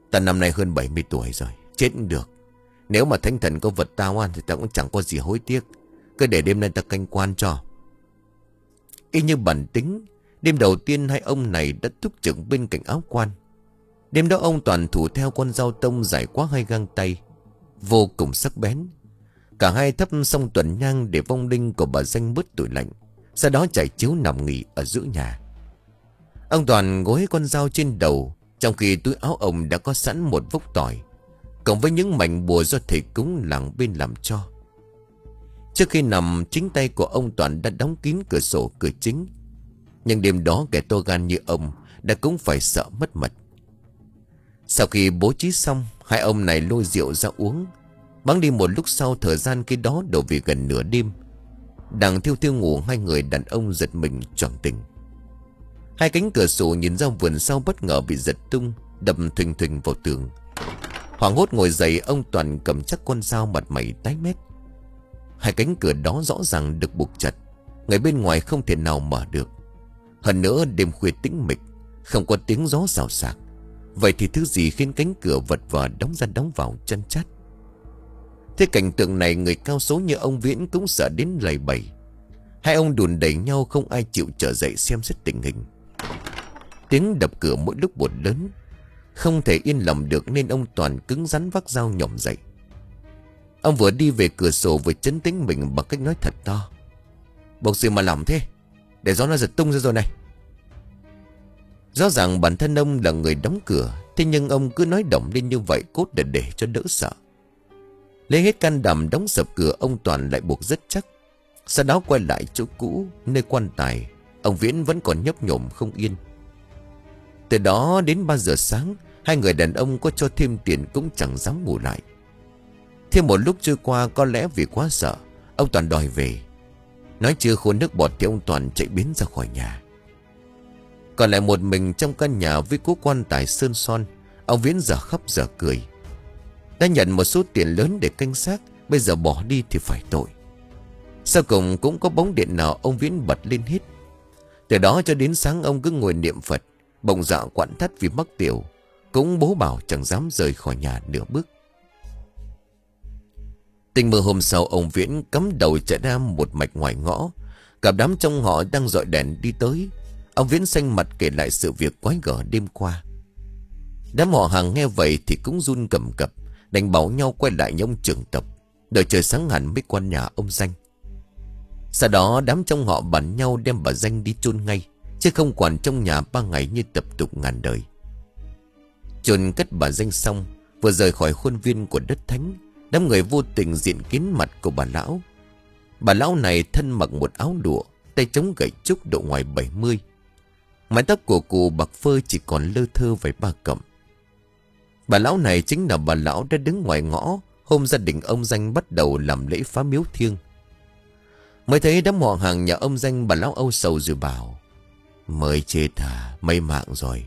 Ta năm nay hơn bảy mươi tuổi rồi, chết cũng được. Nếu mà thánh thần có vật ta oan thì ta cũng chẳng có gì hối tiếc. Cứ để đêm nay ta canh quan cho. Y như bản tính, đêm đầu tiên hai ông này đã túc trực bên cạnh áo quan. Đêm đó ông Toàn thủ theo con dao tông dài quá hai găng tay, vô cùng sắc bén. Cả hai thắp xong tuần nhang để vong linh của bà Danh bớt tủi lạnh, sau đó trải chiếu nằm nghỉ ở giữa nhà. Ông Toàn gối con dao trên đầu, trong khi túi áo ông đã có sẵn một vốc tỏi, cộng với những mảnh bùa do thầy cúng làng bên làm cho. Trước khi nằm, chính tay của ông Toàn đã đóng kín cửa sổ cửa chính. Nhưng đêm đó kẻ to gan như ông đã cũng phải sợ mất mật. Sau khi bố trí xong, hai ông này lôi rượu ra uống. Bắn đi một lúc sau, thời gian khi đó đổ về gần nửa đêm. Đang thiêu thiêu ngủ, hai người đàn ông giật mình choàng tỉnh. Hai cánh cửa sổ nhìn ra vườn sau bất ngờ bị giật tung, đập thình thình vào tường. Hoảng hốt ngồi dậy, ông Toàn cầm chắc con dao, mặt mày tái mét. Hai cánh cửa đó rõ ràng được buộc chặt, người bên ngoài không thể nào mở được. Hơn nữa đêm khuya tĩnh mịch, không có tiếng gió xào xạc. Vậy thì thứ gì khiến cánh cửa vật vờ đóng ra đóng vào chân chát? Thế cảnh tượng này, người cao số như ông Viễn cũng sợ đến lầy bầy. Hai ông đùn đẩy nhau, không ai chịu trở dậy xem xét tình hình. Tiếng đập cửa mỗi lúc một lớn, không thể yên lòng được nên ông Toàn cứng rắn vác dao nhổm dậy. Ông vừa đi về cửa sổ vừa trấn tĩnh mình bằng cách nói thật to: "Bộc gì mà làm thế? Để gió nó giật tung ra rồi này." Rõ ràng bản thân ông là người đóng cửa, thế nhưng ông cứ nói động lên như vậy cốt để để cho đỡ sợ. Lấy hết can đảm đóng sập cửa, ông Toàn lại buộc rất chắc. Sau đó quay lại chỗ cũ, nơi quan tài. Ông Viễn vẫn còn nhấp nhổm không yên. Từ đó đến ba giờ sáng, hai người đàn ông có cho thêm tiền cũng chẳng dám ngủ lại. Thêm một lúc trôi qua, có lẽ vì quá sợ, ông Toàn đòi về. Nói chưa khô nước bọt thì ông Toàn chạy biến ra khỏi nhà. Còn lại một mình trong căn nhà với cố quan tài sơn son, ông Viễn giờ khóc giờ cười. Đã nhận một số tiền lớn để canh xác, bây giờ bỏ đi thì phải tội. Sau cùng cũng có bóng điện nào ông Viễn bật lên hết. Từ đó cho đến sáng ông cứ ngồi niệm Phật, bỗng dạ quặn thắt vì mắc tiểu, cũng bố bảo chẳng dám rời khỏi nhà nửa bước. Tình mơ hôm sau, ông Viễn cắm đầu chạy ra một mạch ngoài ngõ. Cả đám trong họ đang dọi đèn đi tới. Ông Viễn xanh mặt kể lại sự việc quái gở đêm qua. Đám họ hàng nghe vậy thì cũng run cầm cập, đành bảo nhau quay lại như ông trưởng tộc, đợi trời sáng hẳn mới qua nhà ông Danh. Sau đó đám trong họ bàn nhau đem bà Danh đi chôn ngay, chứ không quản trong nhà ba ngày như tập tục ngàn đời. Chôn cất bà Danh xong, vừa rời khỏi khuôn viên của đất thánh, đám người vô tình diện kiến mặt của bà lão. Bà lão này thân mặc một áo lụa, tay chống gậy trúc độ ngoài bảy mươi. Mái tóc của cụ bạc phơ chỉ còn lơ thơ vài ba cọng. Bà lão này chính là bà lão đã đứng ngoài ngõ hôm gia đình ông Danh bắt đầu làm lễ phá miếu thiêng. Mới thấy đám họ hàng nhà ông Danh, bà lão âu sầu rồi bảo: "Mới chết à, mấy mạng rồi."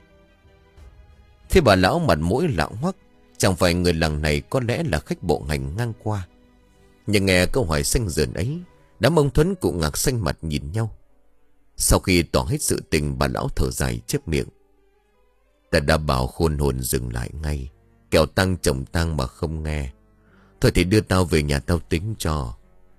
Thế bà lão mặt mũi lạo hoắc, chẳng phải người làng này có lẽ là khách bộ hành ngang qua. Nhưng nghe câu hỏi xanh dờn ấy, đám ông Thuấn cụ ngạc xanh mặt nhìn nhau. Sau khi tỏ hết sự tình, bà lão thở dài chép miệng: "Ta đã bảo khôn hồn dừng lại ngay, kẻo tăng chồng tăng mà không nghe. Thôi thì đưa tao về nhà tao tính cho."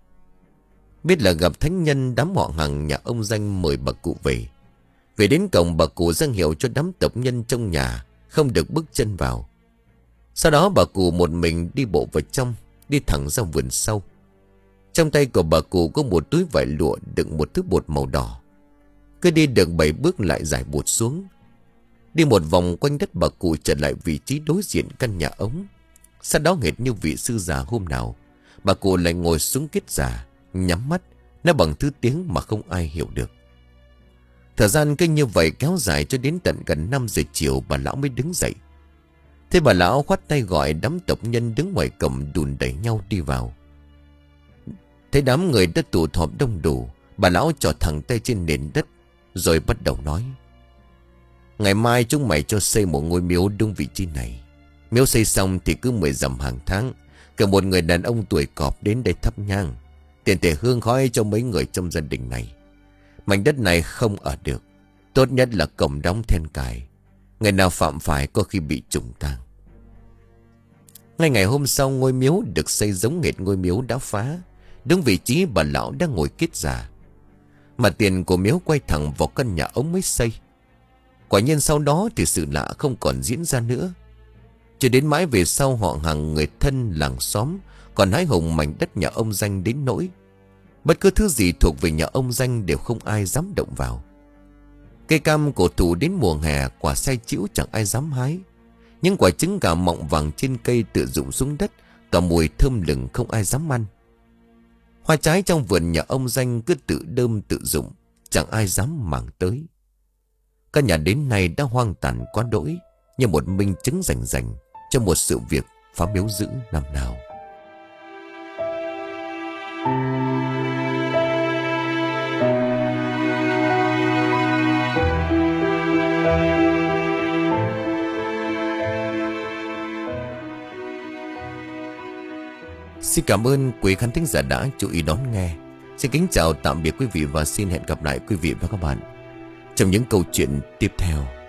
Biết là gặp thánh nhân, đám họ hàng nhà ông Danh mời bà cụ về. Về đến cổng, bà cụ giang hiệu cho đám tộc nhân trong nhà không được bước chân vào. Sau đó bà cụ một mình đi bộ vào trong, đi thẳng ra vườn sau. Trong tay của bà cụ có một túi vải lụa đựng một thứ bột màu đỏ. Cứ đi được bảy bước lại giải bột xuống. Đi một vòng quanh đất, bà cụ trở lại vị trí đối diện căn nhà ống. Sau đó hệt như vị sư già hôm nào, bà cụ lại ngồi xuống kết già, nhắm mắt, nói bằng thứ tiếng mà không ai hiểu được. Thời gian cứ như vậy kéo dài cho đến tận gần năm giờ chiều, bà lão mới đứng dậy. Thế bà lão khoát tay gọi đám tộc nhân đứng ngoài cổng đùn đẩy nhau đi vào. Thấy đám người đã tụ họp đông đủ, bà lão trỏ thẳng tay trên nền đất rồi bắt đầu nói: "Ngày mai chúng mày cho xây một ngôi miếu đúng vị trí này. Miếu xây xong thì cứ mười dặm hàng tháng cử một người đàn ông tuổi cọp đến đây thắp nhang, tiền thể hương khói cho mấy người trong gia đình này. Mảnh đất này không ở được, tốt nhất là cổng đóng then cài. Người nào phạm phải có khi bị trùng tang." Ngay ngày hôm sau, ngôi miếu được xây giống hệt ngôi miếu đã phá, đúng vị trí bà lão đang ngồi kết già. Mà tiền của miếu quay thẳng vào căn nhà ống mới xây. Quả nhiên sau đó thì sự lạ không còn diễn ra nữa. Cho đến mãi về sau, họ hàng, người thân, làng xóm còn hái hùng mảnh đất nhà ông Danh đến nỗi bất cứ thứ gì thuộc về nhà ông Danh đều không ai dám động vào. Cây cam cổ thụ đến mùa hè quả sai chĩu chẳng ai dám hái. Những quả trứng gà mọng vàng trên cây tự rụng xuống đất, tỏa mùi thơm lừng không ai dám ăn. Hoa trái trong vườn nhà ông Danh cứ tự đơm tự rụng, chẳng ai dám màng tới. Căn nhà đến nay đã hoang tàn quá đỗi, như một minh chứng rành rành cho một sự việc phá miếu dữ năm nào. Xin cảm ơn quý khán thính giả đã chú ý đón nghe. Xin kính chào tạm biệt quý vị và xin hẹn gặp lại quý vị và các bạn trong những câu chuyện tiếp theo.